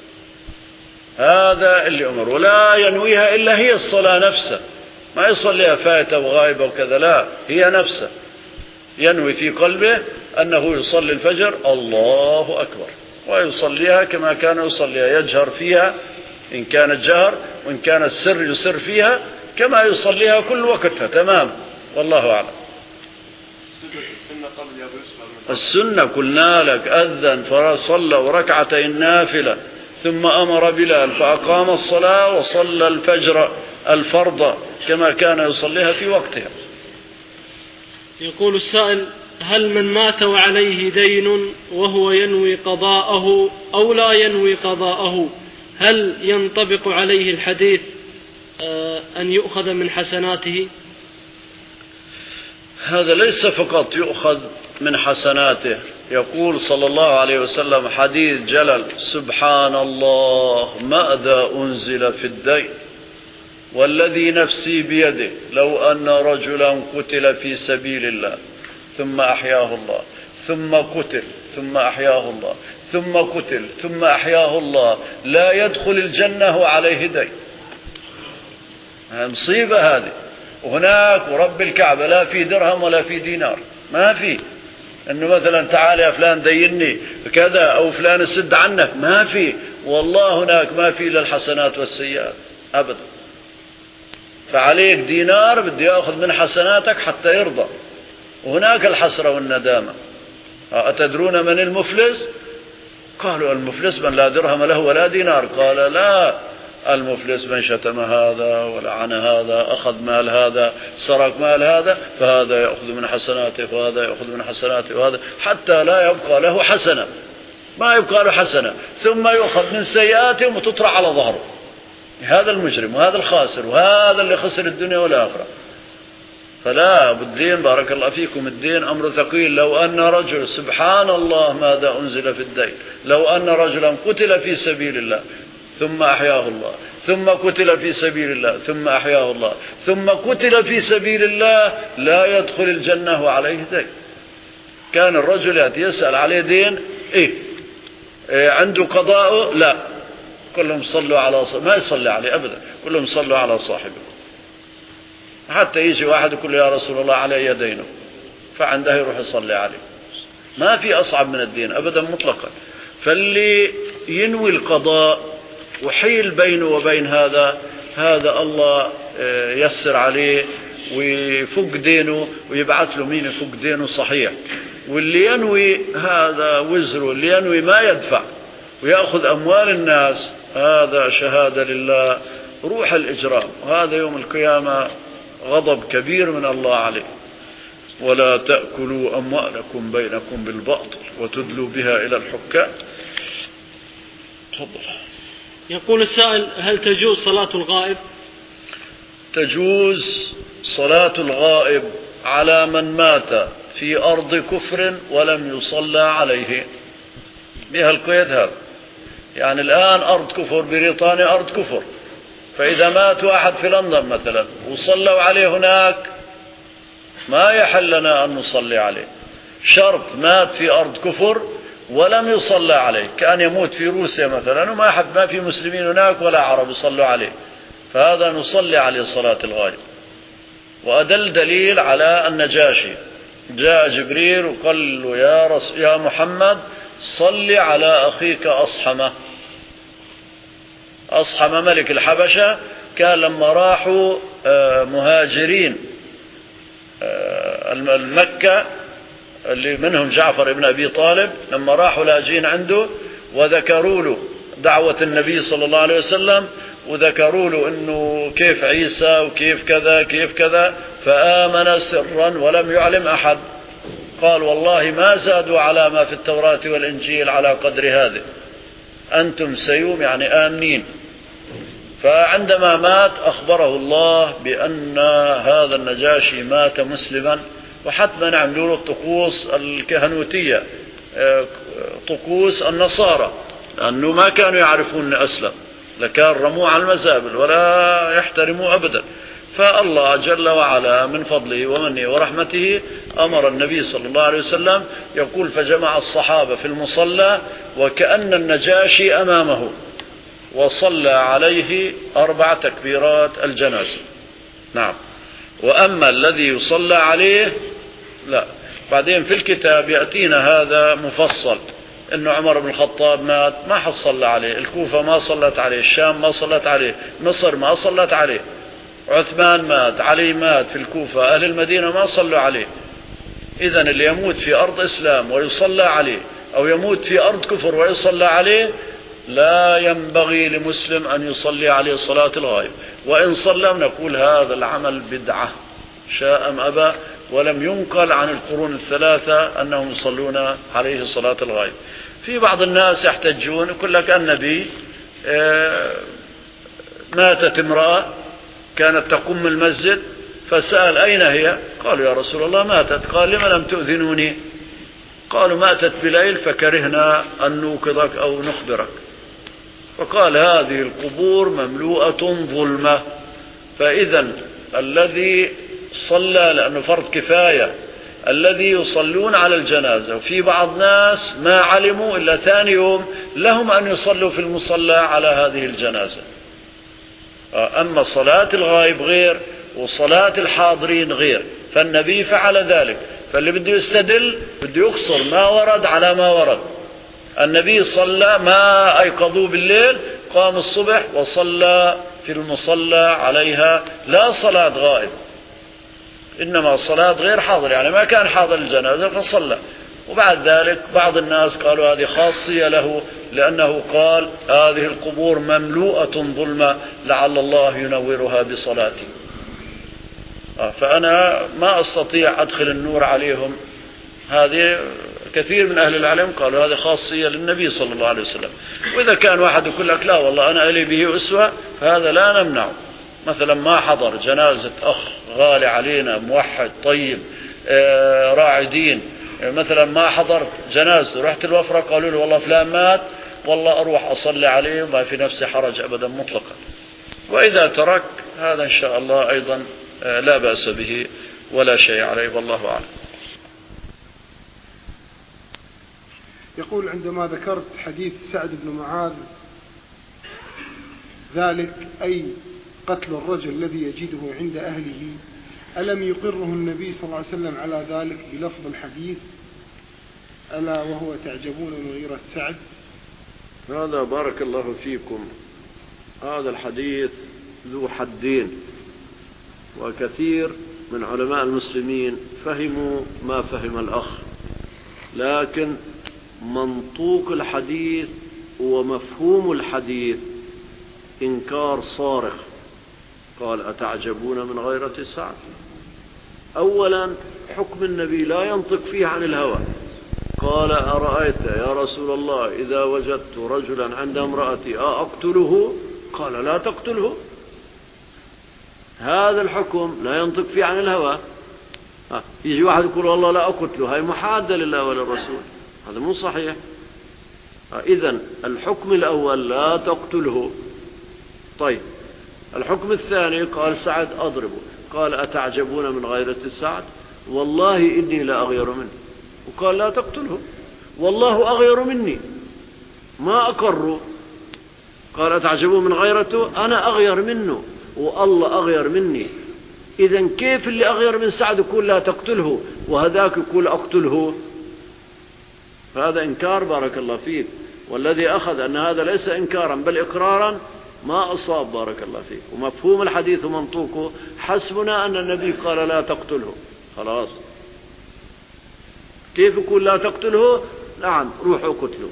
هذا اللي أمر، ولا ينويها إلا هي الصلاة نفسها، ما يصليها فائتة وغائبة وكذا، لا، هي نفسها ينوي في قلبه أنه يصلي الفجر الله أكبر، ويصليها كما كان يصليها، يجهر فيها إن كانت جهر، وإن كانت سر يسر فيها كما يصليها كل وقتها تمام، والله أعلم. السنة قلنا لك: أذن فصلى وركعتين نافلة، ثم أمر بلال فأقام الصلاة وصلى الفجر الفرض كما كان يصليها في وقتها. يقول السائل: هل من مات وعليه دين وهو ينوي قضاءه أو لا ينوي قضاءه، هل ينطبق عليه الحديث أن يؤخذ من حسناته؟ هذا ليس فقط يؤخذ من حسناته. يقول صلى الله عليه وسلم حديث جلل: سبحان الله ماذا أنزل في الدين والذي نفسي بيده لو أن رجلا قتل في سبيل الله ثم أحياه الله ثم قتل ثم أحياه الله ثم قتل ثم أحياه الله لا يدخل الجنة وعليه دين. مصيبة هذه. وهناك ورب الكعبة لا في درهم ولا في دينار، ما في انه مثلا تعال يا فلان ديني كذا او فلان السد عنك، ما في. والله هناك ما في الا الحسنات والسيئات ابدا. فعليك دينار بدي ياخذ من حسناتك حتى يرضى. وهناك الحسرة والندامة. أتدرون من المفلس؟ قالوا المفلس من لا درهم له ولا دينار. قال لا، المفلس من شتم هذا ولعن هذا، أخذ مال هذا، سرق مال هذا، فهذا يأخذ من حسناته وهذا يأخذ من حسناته وهذا، حتى لا يبقى له حسنة، ما يبقى له حسنة، ثم يأخذ من سيئاتهم وتطرح على ظهره. هذا المجرم وهذا الخاسر وهذا اللي خسر الدنيا والآخرة. فلا بالدين بارك الله فيكم، الدين أمر ثقيل. لو أن رجل سبحان الله ماذا أنزل في الدين، لو أن رجلا قتل في سبيل الله ثم أحياه الله، ثم قتل في سبيل الله ثم أحياه الله، ثم قتل في سبيل الله لا يدخل الجنة وعليه دين. كان الرجل يأتي يسأل عليه دين، إيه؟, إيه عنده قضاء؟ لا، كلهم صلوا على صاحبه، ما يصلي عليه أبدا، كلهم صلوا على صاحبه. حتى يجي واحد يقول له يا رسول الله علي دينه، فعنده يروح يصلي عليه. ما في أصعب من الدين أبدا مطلقا. فاللي ينوي القضاء وحيل بينه وبين هذا، هذا الله يسر عليه ويفك دينه ويبعث له مين يفك دينه صحيح. واللي ينوي هذا وزره، اللي ينوي ما يدفع ويأخذ أموال الناس، هذا شهادة لله روح الإجرام، وهذا يوم القيامة غضب كبير من الله عليه. ولا تأكلوا أموالكم بينكم بالباطل وتدلوا بها إلى الحكام. تفضل. يقول السائل: هل تجوز صلاة الغائب؟ تجوز صلاة الغائب على من مات في أرض كفر ولم يصلى عليه. بها القيد هذا. يعني الآن أرض كفر، بريطانيا أرض كفر، فإذا مات واحد في لندن مثلا وصلوا عليه هناك ما يحل لنا أن نصلي عليه. شرط مات في أرض كفر ولم يصلى عليه، كأن يموت في روسيا مثلا وما حد ما في مسلمين هناك ولا عرب يصلوا عليه، فهذا نصلي عليه صلاة الغائب. وأدل دليل على النجاشي، جاء جبريل وقال له يا, رس يا محمد صل على أخيك أصحمة. أصحمة ملك الحبشة كان لما راحوا مهاجرين المكة اللي منهم جعفر ابن أبي طالب، لما راحوا لاجين عنده وذكروا له دعوة النبي صلى الله عليه وسلم وذكروا له انه كيف عيسى وكيف كذا كيف كذا، فآمن سرا ولم يعلم أحد. قال والله ما زادوا على ما في التوراة والإنجيل على قدر هذا، أنتم سيوم يعني آمنين. فعندما مات أخبره الله بأن هذا النجاشي مات مسلما، وحتما عملوا له الطقوس الكهنوتية، طقوس النصارى، لأنه ما كانوا يعرفون أسلم، لكان رموه على المزابل ولا يحترموا أبدا. فالله جل وعلا من فضله ومنه ورحمته أمر النبي صلى الله عليه وسلم يقول فجمع الصحابة في المصلى وكأن النجاشي أمامه وصلى عليه أربع تكبيرات الجنازة. نعم. وأما الذي يصلى عليه لا. بعدين في الكتاب يأتينا هذا مفصل، إنه عمر بن الخطاب مات ما حد صلى عليه، الكوفة ما صلت عليه، الشام ما صلت عليه، مصر ما صلت عليه، عثمان مات، علي مات في الكوفة، أهل المدينة ما صلوا عليه. إذن اللي يموت في أرض إسلام ويصلى عليه، أو يموت في أرض كفر ويصلى عليه، لا ينبغي لمسلم أن يصلي عليه صلاة الغائب. وإن صلى نقول هذا العمل بدعة شاء أم أبى، ولم ينقل عن القرون الثلاثة أنهم يصلون عليه صلاة الغائب. في بعض الناس يحتجون يقول لك النبي ماتت امرأة كانت تقوم المسجد فسأل أين هي؟ قالوا يا رسول الله ماتت. قال لما لم تؤذنوني؟ قالوا ماتت بليل فكرهنا أن نوقظك أو نخبرك. فقال هذه القبور مملوءة ظلمة، فإذا الذي صلى، لأنه فرض كفاية، الذي يصلون على الجنازة، وفي بعض ناس ما علموا إلا ثاني يوم لهم أن يصلوا في المصلى على هذه الجنازة. أما صلاة الغائب غير وصلاة الحاضرين غير، فالنبي فعل ذلك. فاللي بده يستدل بده يقصر ما ورد على ما ورد. النبي صلى ما أيقظوه بالليل، قام الصبح وصلى في المصلى عليها، لا صلاة غائب، إنما صلاة غير حاضر، يعني ما كان حاضر الجنازة فصلى. وبعد ذلك بعض الناس قالوا هذه خاصية له، لأنه قال هذه القبور مملوءة ظلمة لعل الله ينورها بصلاتي. فأنا ما أستطيع أدخل النور عليهم. هذه كثير من أهل العلم قالوا هذه خاصية للنبي صلى الله عليه وسلم. وإذا كان واحد يقول لك لا والله أنا إلي به أسوة، فهذا لا نمنع. مثلا ما حضر جنازة أخ غالي علينا موحد طيب آه راعي دين، مثلا ما حضرت جنازته، رحت الوفرة قالوا له والله فلان مات، والله أروح أصلي عليه وما في نفسي حرج أبدا مطلقا. وإذا ترك هذا إن شاء الله أيضا آه لا بأس به ولا شيء عليه، والله أعلم. يقول عندما ذكرت حديث سعد بن معاذ ذلك أي قتل الرجل الذي يجده عند أهله، ألم يقره النبي صلى الله عليه وسلم على ذلك بلفظ الحديث ألا وهو تعجبون من غيرة سعد؟ هذا بارك الله فيكم هذا الحديث ذو حدين، وكثير من علماء المسلمين فهموا ما فهم الأخ، لكن منطوق الحديث ومفهوم الحديث إنكار صارخ. قال أتعجبون من غيرة سعد؟ أولا حكم النبي لا ينطق فيه عن الهوى. قال أرأيت يا رسول الله إذا وجدت رجلا عند امرأتي أقتله؟ قال لا تقتله. هذا الحكم لا ينطق فيه عن الهوى. يجي واحد يقول والله لا أقتله، هاي محادة لله وللرسول، هذا مو صحيح. إذن الحكم الأول لا تقتله. طيب الحكم الثاني قال سعد أضربه، قال أتعجبون من غيرة سعد؟ والله إني لا أغير منه. وقال لا تقتله، والله أغير مني ما أقره. قال أتعجبون من غيرته؟ أنا أغير منه والله أغير مني. إذن كيف اللي أغير من سعد يقول لا تقتله وهذاك يقول أقتله؟ فهذا إنكار بارك الله فيك. والذي أخذ أن هذا ليس إنكارا بل إقرارا ما أصاب بارك الله فيك. ومفهوم الحديث ومنطوقه حسبنا أن النبي قال لا تقتله، خلاص. كيف يقول لا تقتله؟ نعم روحوا قتلوا.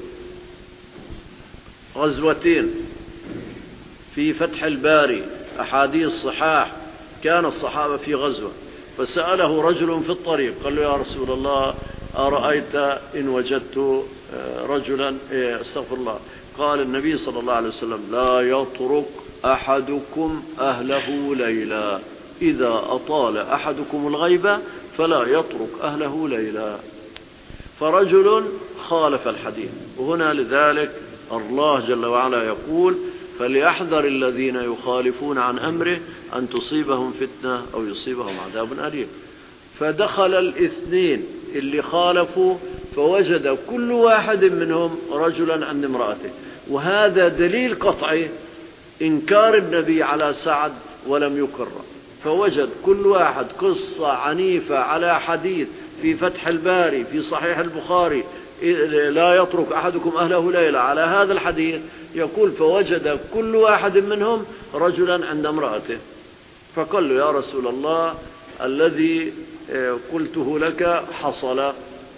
غزوتين في فتح الباري أحاديث صحاح، كان الصحابة في غزوة فسأله رجل في الطريق قال له يا رسول الله أرأيت إن وجدت رجلا استغفر الله، قال النبي صلى الله عليه وسلم لا يترك أحدكم أهله ليلا، إذا أطال أحدكم الغيبة فلا يترك أهله ليلا. فرجل خالف الحديث. وهنا لذلك الله جل وعلا يقول فليحذر الذين يخالفون عن أمره أن تصيبهم فتنة أو يصيبهم عذاب أليم. فدخل الاثنين اللي خالفوا فوجد كل واحد منهم رجلا عند امرأته، وهذا دليل قطعي إنكار النبي على سعد ولم يكرر. فوجد كل واحد قصة عنيفة على حديث في فتح الباري في صحيح البخاري لا يترك أحدكم أهله ليلة على هذا الحديث، يقول فوجد كل واحد منهم رجلا عند امرأته. فقال له يا رسول الله الذي قلته لك حصل،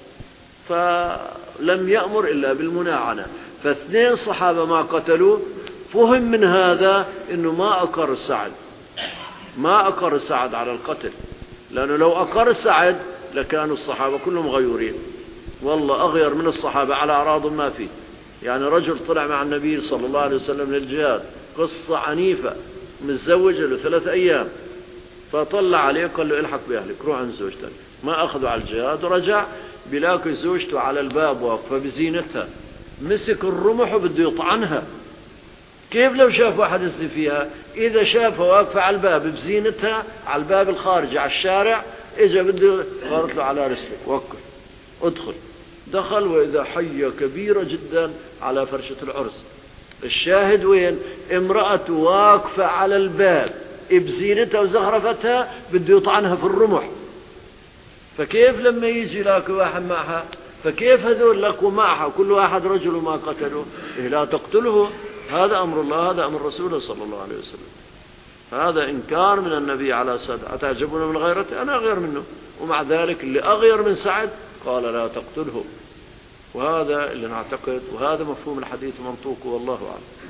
فلم يأمر إلا بالمناعنة. فاثنين صحابة ما قتلوا. فهم من هذا أنه ما أقر سعد، ما أقر سعد على القتل، لأنه لو أقر سعد لكانوا الصحابة كلهم غيورين. والله أغير من الصحابة على أعراض ما فيه. يعني رجل طلع مع النبي صلى الله عليه وسلم للجهاد، قصة عنيفة، متزوج له ثلاث أيام، فطلع عليه قال له الحق بأهلك روح عند زوجتك. ما أخذوا على الجهاد ورجع بلاقي زوجته على الباب واقفة بزينتها، مسك الرمح وبده يطعنها. كيف لو شاف واحد يسلي فيها؟ إذا شافها واقفة على الباب بزينتها على الباب الخارجي على الشارع، إجا بده قالت له على رسلك وقف ادخل. دخل وإذا حية كبيرة جدا على فرشة العرس. الشاهد وين؟ امرأة واقفة على الباب بزينتها وزخرفتها بده يطعنها في الرمح. فكيف لما يجي لك واحد معها؟ فكيف هذول لكوا معها كل واحد رجل ما قتله؟ إيه لا تقتله. هذا أمر الله، هذا أمر رسوله صلى الله عليه وسلم. هذا إنكار من النبي على سعد. أتعجبون من غيرته؟ أنا أغير منه. ومع ذلك اللي أغير من سعد قال لا تقتله. وهذا اللي نعتقد، وهذا مفهوم الحديث منطوق والله أعلم.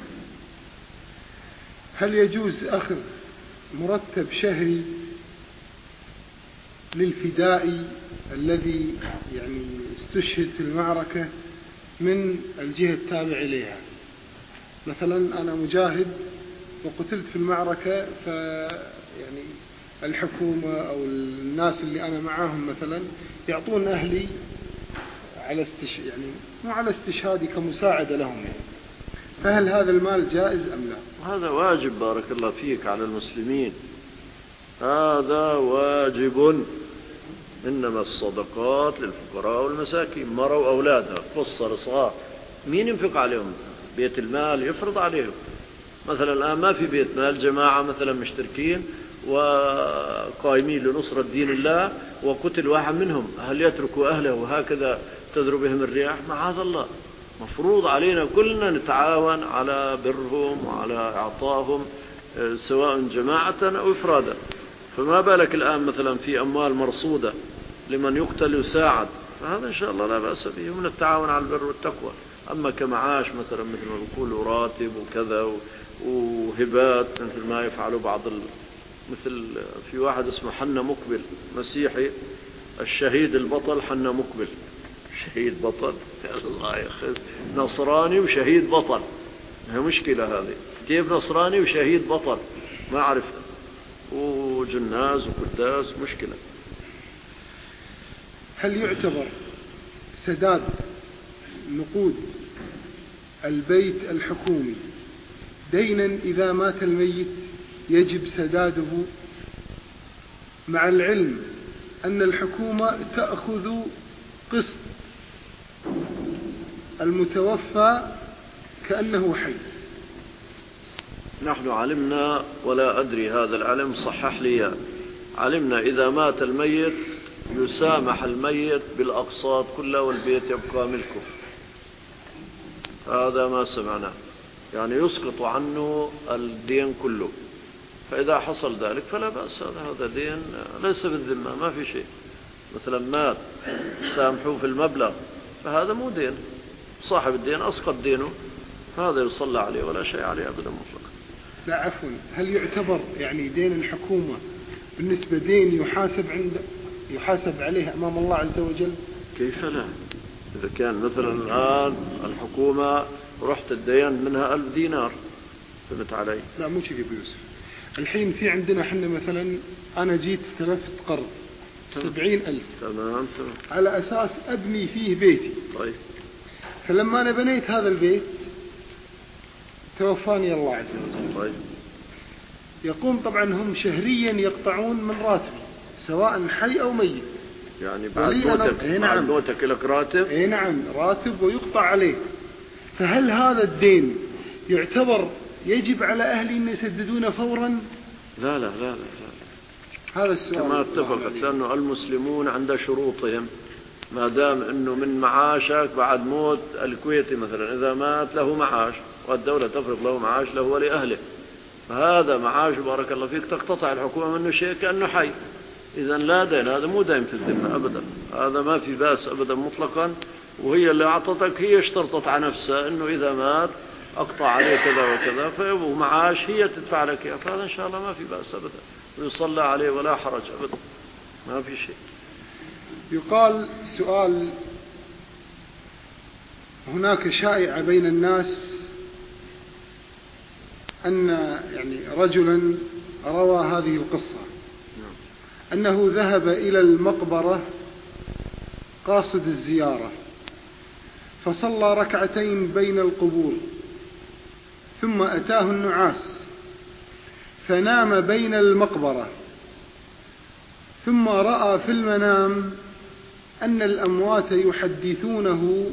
هل يجوز أخذ مرتب شهري للفدائي الذي يعني استشهد في المعركة من الجهة التابعة إليها؟ مثلا أنا مجاهد وقتلت في المعركة، ف يعني الحكومة أو الناس اللي أنا معاهم مثلا يعطون أهلي على استش... يعني مو على استشهادي كمساعدة لهم يعني. فهل هذا المال جائز أم لا؟ هذا واجب بارك الله فيك على المسلمين، هذا واجب. إنما الصدقات للفقراء والمساكين، مروا أولادها قصر صغار، مين ينفق عليهم؟ بيت المال يفرض عليهم. مثلا الآن ما في بيت مال، جماعة مثلا مشتركين وقائمين لنصرة دين الله وقتل واحد منهم، هل يتركوا أهله وهكذا تذرب بهم الرياح؟ معاذ الله. مفروض علينا كلنا نتعاون على برهم وعلى إعطائهم سواء جماعة أو إفرادا. فما بالك الآن مثلا في أموال مرصودة لمن يقتل يساعد، فهذا إن شاء الله لا بأس به من التعاون على البر والتقوى. أما كمعاش مثلا مثل ما بيقولوا راتب وكذا وهبات مثل ما يفعلوا بعض ال... مثل في واحد اسمه حنا مقبل مسيحي، الشهيد البطل حنا مقبل، شهيد بطل الله يخز، نصراني وشهيد بطل، هي مشكلة هذه. كيف نصراني وشهيد بطل؟ ما أعرف. وجناز وقداس مشكلة. هل يعتبر سداد نقود البيت الحكومي دينا إذا مات الميت يجب سداده، مع العلم أن الحكومة تأخذ قسط المتوفى كأنه حي؟ نحن علمنا، ولا أدري هذا العلم صحح لي، علمنا إذا مات الميت يسامح الميت بالأقساط كلها والبيت يبقى ملكه. هذا ما سمعنا، يعني يسقط عنه الدين كله. فإذا حصل ذلك فلا بأس، هذا هذا دين ليس بالذمة، ما في شيء. مثلا مات سامحوه في المبلغ، فهذا مو دين، صاحب الدين أسقط دينه، هذا يصلى عليه ولا شيء عليه أبدا مطلقا. لا عفوا، هل يعتبر يعني دين الحكومة بالنسبة دين يحاسب عند يحاسب عليه أمام الله عز وجل؟ كيف لا؟ إذا كان مثلا الآن الحكومة رحت الدين منها ألف دينار، فهمت علي؟ لا مو شيء أبو يوسف. الحين في عندنا حنا مثلا أنا جيت استلفت قرض سبعين ألف، تمام تمام، على أساس أبني فيه بيتي. طيب. فلما أنا بنيت هذا البيت توفاني الله عز وجل. طيب. يقوم طبعا هم شهريا يقطعون من راتبي سواء حي أو ميت. يعني بعد موتك أنا... بعد نعم. موتك لك راتب؟ اي نعم، راتب ويقطع عليه. فهل هذا الدين يعتبر يجب على أهلي أن يسددونه فورا؟ لا لا لا لا, لا. هذا السؤال كما اتفقت، لأنه المسلمون عند شروطهم، ما دام أنه من معاشك بعد موت الكويتي مثلا إذا مات له معاش والدولة تفرض له معاش له ولأهله، فهذا معاش بارك الله فيك تقتطع الحكومة منه شيء كأنه حي. إذن لا دين، هذا مو دين في الذمة أبدا، هذا ما في باس أبدا مطلقا. وهي اللي أعطتك هي اشترطت على نفسها أنه إذا مات أقطع عليه كذا وكذا، فيبو معاش هي تدفع لك، فهذا إن شاء الله ما في بأس أبدا، ويصلى عليه ولا حرج أبدا، ما في شيء. يقال سؤال، هناك شائعة بين الناس أن يعني رجلا روى هذه القصة أنه ذهب إلى المقبرة قاصد الزيارة، فصلى ركعتين بين القبور، ثم أتاه النعاس فنام بين المقبرة، ثم رأى في المنام أن الأموات يحدثونه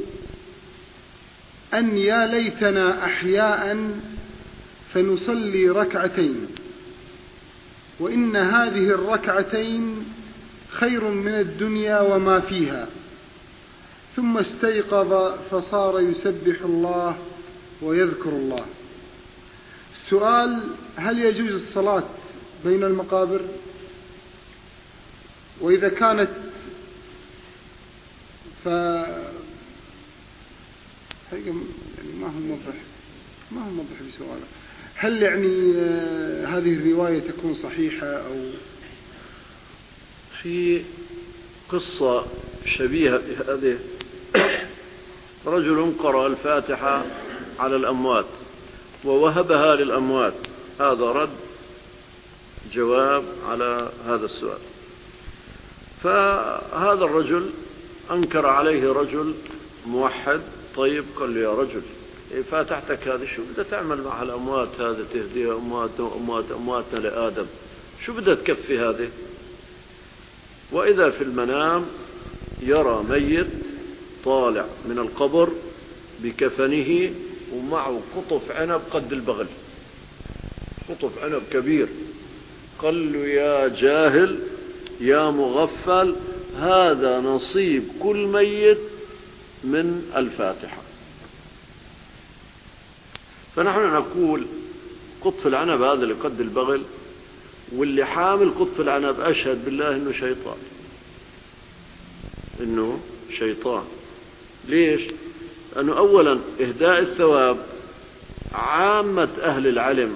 أن يا ليتنا أحياء فنصلي ركعتين، وإن هذه الركعتين خير من الدنيا وما فيها. ثم استيقظ فصار يسبح الله ويذكر الله. السؤال: هل يجوز الصلاة بين المقابر؟ وإذا كانت ف يعني ما هو موضح ما هو موضح بسؤاله. هل يعني هذه الرواية تكون صحيحة أو في قصة شبيهة بهذه؟ رجل قرأ الفاتحة على الأموات ووهبها للأموات. هذا رد جواب على هذا السؤال. فهذا الرجل أنكر عليه رجل موحد. طيب، قال له: يا رجل، فاتحتك هذه شو بدها تعمل مع الأموات؟ هذا تهديها أموات أموات أمواتنا لآدم، شو بدها تكفي هذه؟ وإذا في المنام يرى ميت طالع من القبر بكفنه ومعه قطف عنب قد البغل، قطف عنب كبير. قال له: يا جاهل، يا مغفل، هذا نصيب كل ميت من الفاتحة. فنحن نقول قطف العنب هذا اللي قد البغل، واللي حامل قطف العنب أشهد بالله إنه شيطان، إنه شيطان. ليش؟ لأنه أولا إهداء الثواب عامة أهل العلم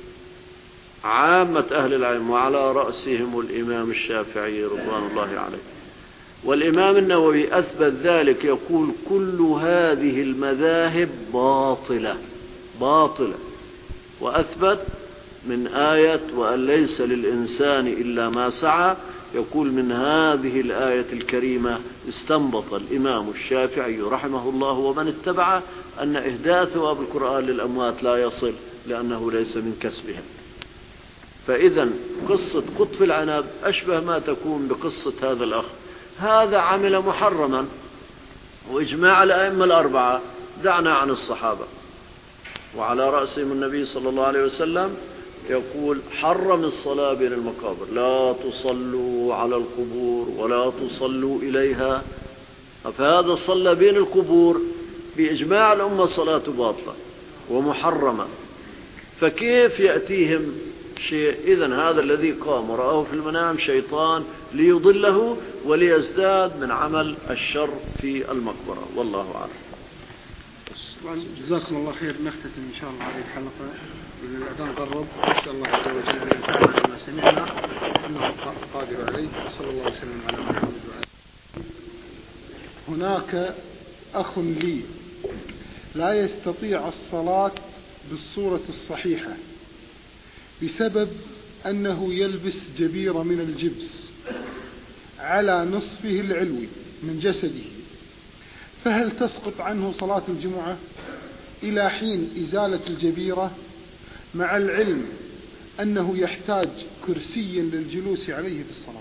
عامة أهل العلم وعلى رأسهم الإمام الشافعي رضوان الله عليه، والإمام النووي أثبت ذلك، يقول: كل هذه المذاهب باطلة باطلة، وأثبت من آية وأن ليس للإنسان إلا ما سعى. يقول: من هذه الآية الكريمة استنبط الإمام الشافعي رحمه الله ومن اتبعه أن إهداء ثواب القرآن للأموات لا يصل، لأنه ليس من كسبهم. فإذا قصة قطف العنب أشبه ما تكون بقصة هذا الأخ. هذا عمل محرما، وإجماع الأئمة الأربعة دعنا عن الصحابة وعلى رأسهم النبي صلى الله عليه وسلم يقول: حرم الصلاة بين المقابر، لا تصلوا على القبور ولا تصلوا إليها. فهذا صلى بين القبور بإجماع الأمة صلاة باطلة ومحرمة، فكيف يأتيهم شيء؟ إذن هذا الذي قام ورآه في المنام شيطان ليضله وليزداد من عمل الشر في المقبرة، والله أعلم. جزاكم الله خير. نختتم إن شاء الله هذه الحلقة، لأن الأذان قرب. نسأل الله عز وجل أن ينفعنا بما سمعنا إنه قادر عليه. وصلى الله وسلم على محمد وعلى آله. هناك أخ لي لا يستطيع الصلاة بالصورة الصحيحة بسبب أنه يلبس جبيرة من الجبس على نصفه العلوي من جسده، فهل تسقط عنه صلاة الجمعة إلى حين إزالة الجبيرة، مع العلم أنه يحتاج كرسيا للجلوس عليه في الصلاة؟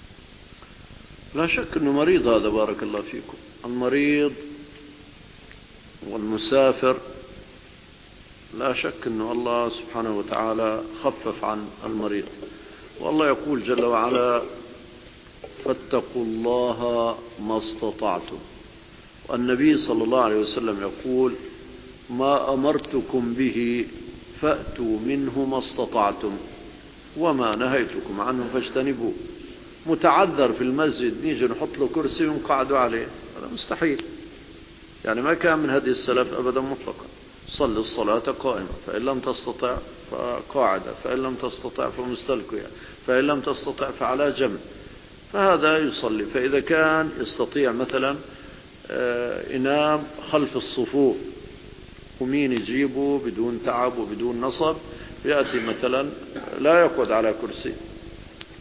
لا شك أنه مريض هذا، بارك الله فيكم. المريض والمسافر لا شك أنه الله سبحانه وتعالى خفف عن المريض، والله يقول جل وعلا: فاتقوا الله ما استطعتم. والنبي صلى الله عليه وسلم يقول: ما أمرتكم به فأتوا منه ما استطعتم، وما نهيتكم عنه فاجتنبوه. متعذر في المسجد نيجي نحط له كرسي ونقعدوا عليه؟ هذا مستحيل. يعني ما كان من هدي السلف أبدا مطلقا. صل الصلاة قائمة، فإن لم تستطع فقاعدة، فإن لم تستطع فمستلقية، فإن لم تستطع فعلى جنب. فهذا يصلي. فإذا كان يستطيع مثلا ينام خلف الصفوف، ومين يجيبه بدون تعب وبدون نصب، يأتي مثلا لا يقعد على كرسي،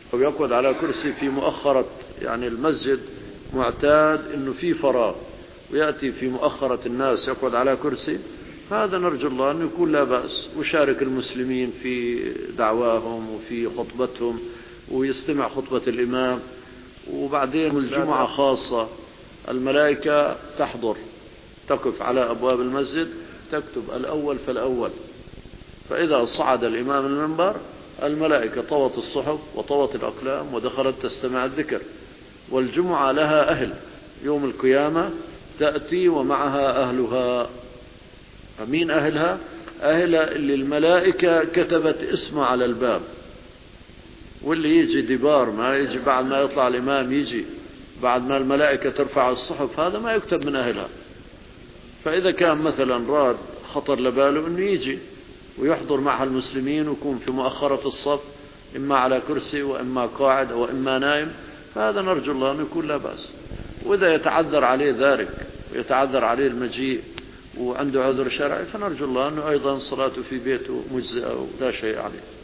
أو يقعد على كرسي في مؤخرة، يعني المسجد معتاد أنه في فراغ ويأتي في مؤخرة الناس يقعد على كرسي، هذا نرجو الله أن يكون لا بأس، وشارك المسلمين في دعواهم وفي خطبتهم ويستمع خطبة الإمام. وبعدين الجمعة خاصة الملائكة تحضر تقف على أبواب المسجد تكتب الأول فالأول، فإذا صعد الإمام المنبر الملائكة طوت الصحف وطوت الأقلام ودخلت تستمع الذكر. والجمعة لها أهل، يوم القيامة تأتي ومعها أهلها. مين أهلها؟ أهل اللي الملائكة كتبت اسمه على الباب، واللي يجي دبار ما يجي بعد ما يطلع الإمام، يجي بعد ما الملائكة ترفع الصحف، هذا ما يكتب من أهلها. فإذا كان مثلا راد خطر لباله أنه يجي ويحضر معها المسلمين ويكون في مؤخرة الصف، إما على كرسي وإما قاعد وإما نائم، فهذا نرجو الله أن يكون لا بأس. وإذا يتعذر عليه ذلك ويتعذر عليه المجيء وعنده عذر شرعي، فنرجو الله أنه أيضا صلاته في بيته مجزئة ولا شيء عليه.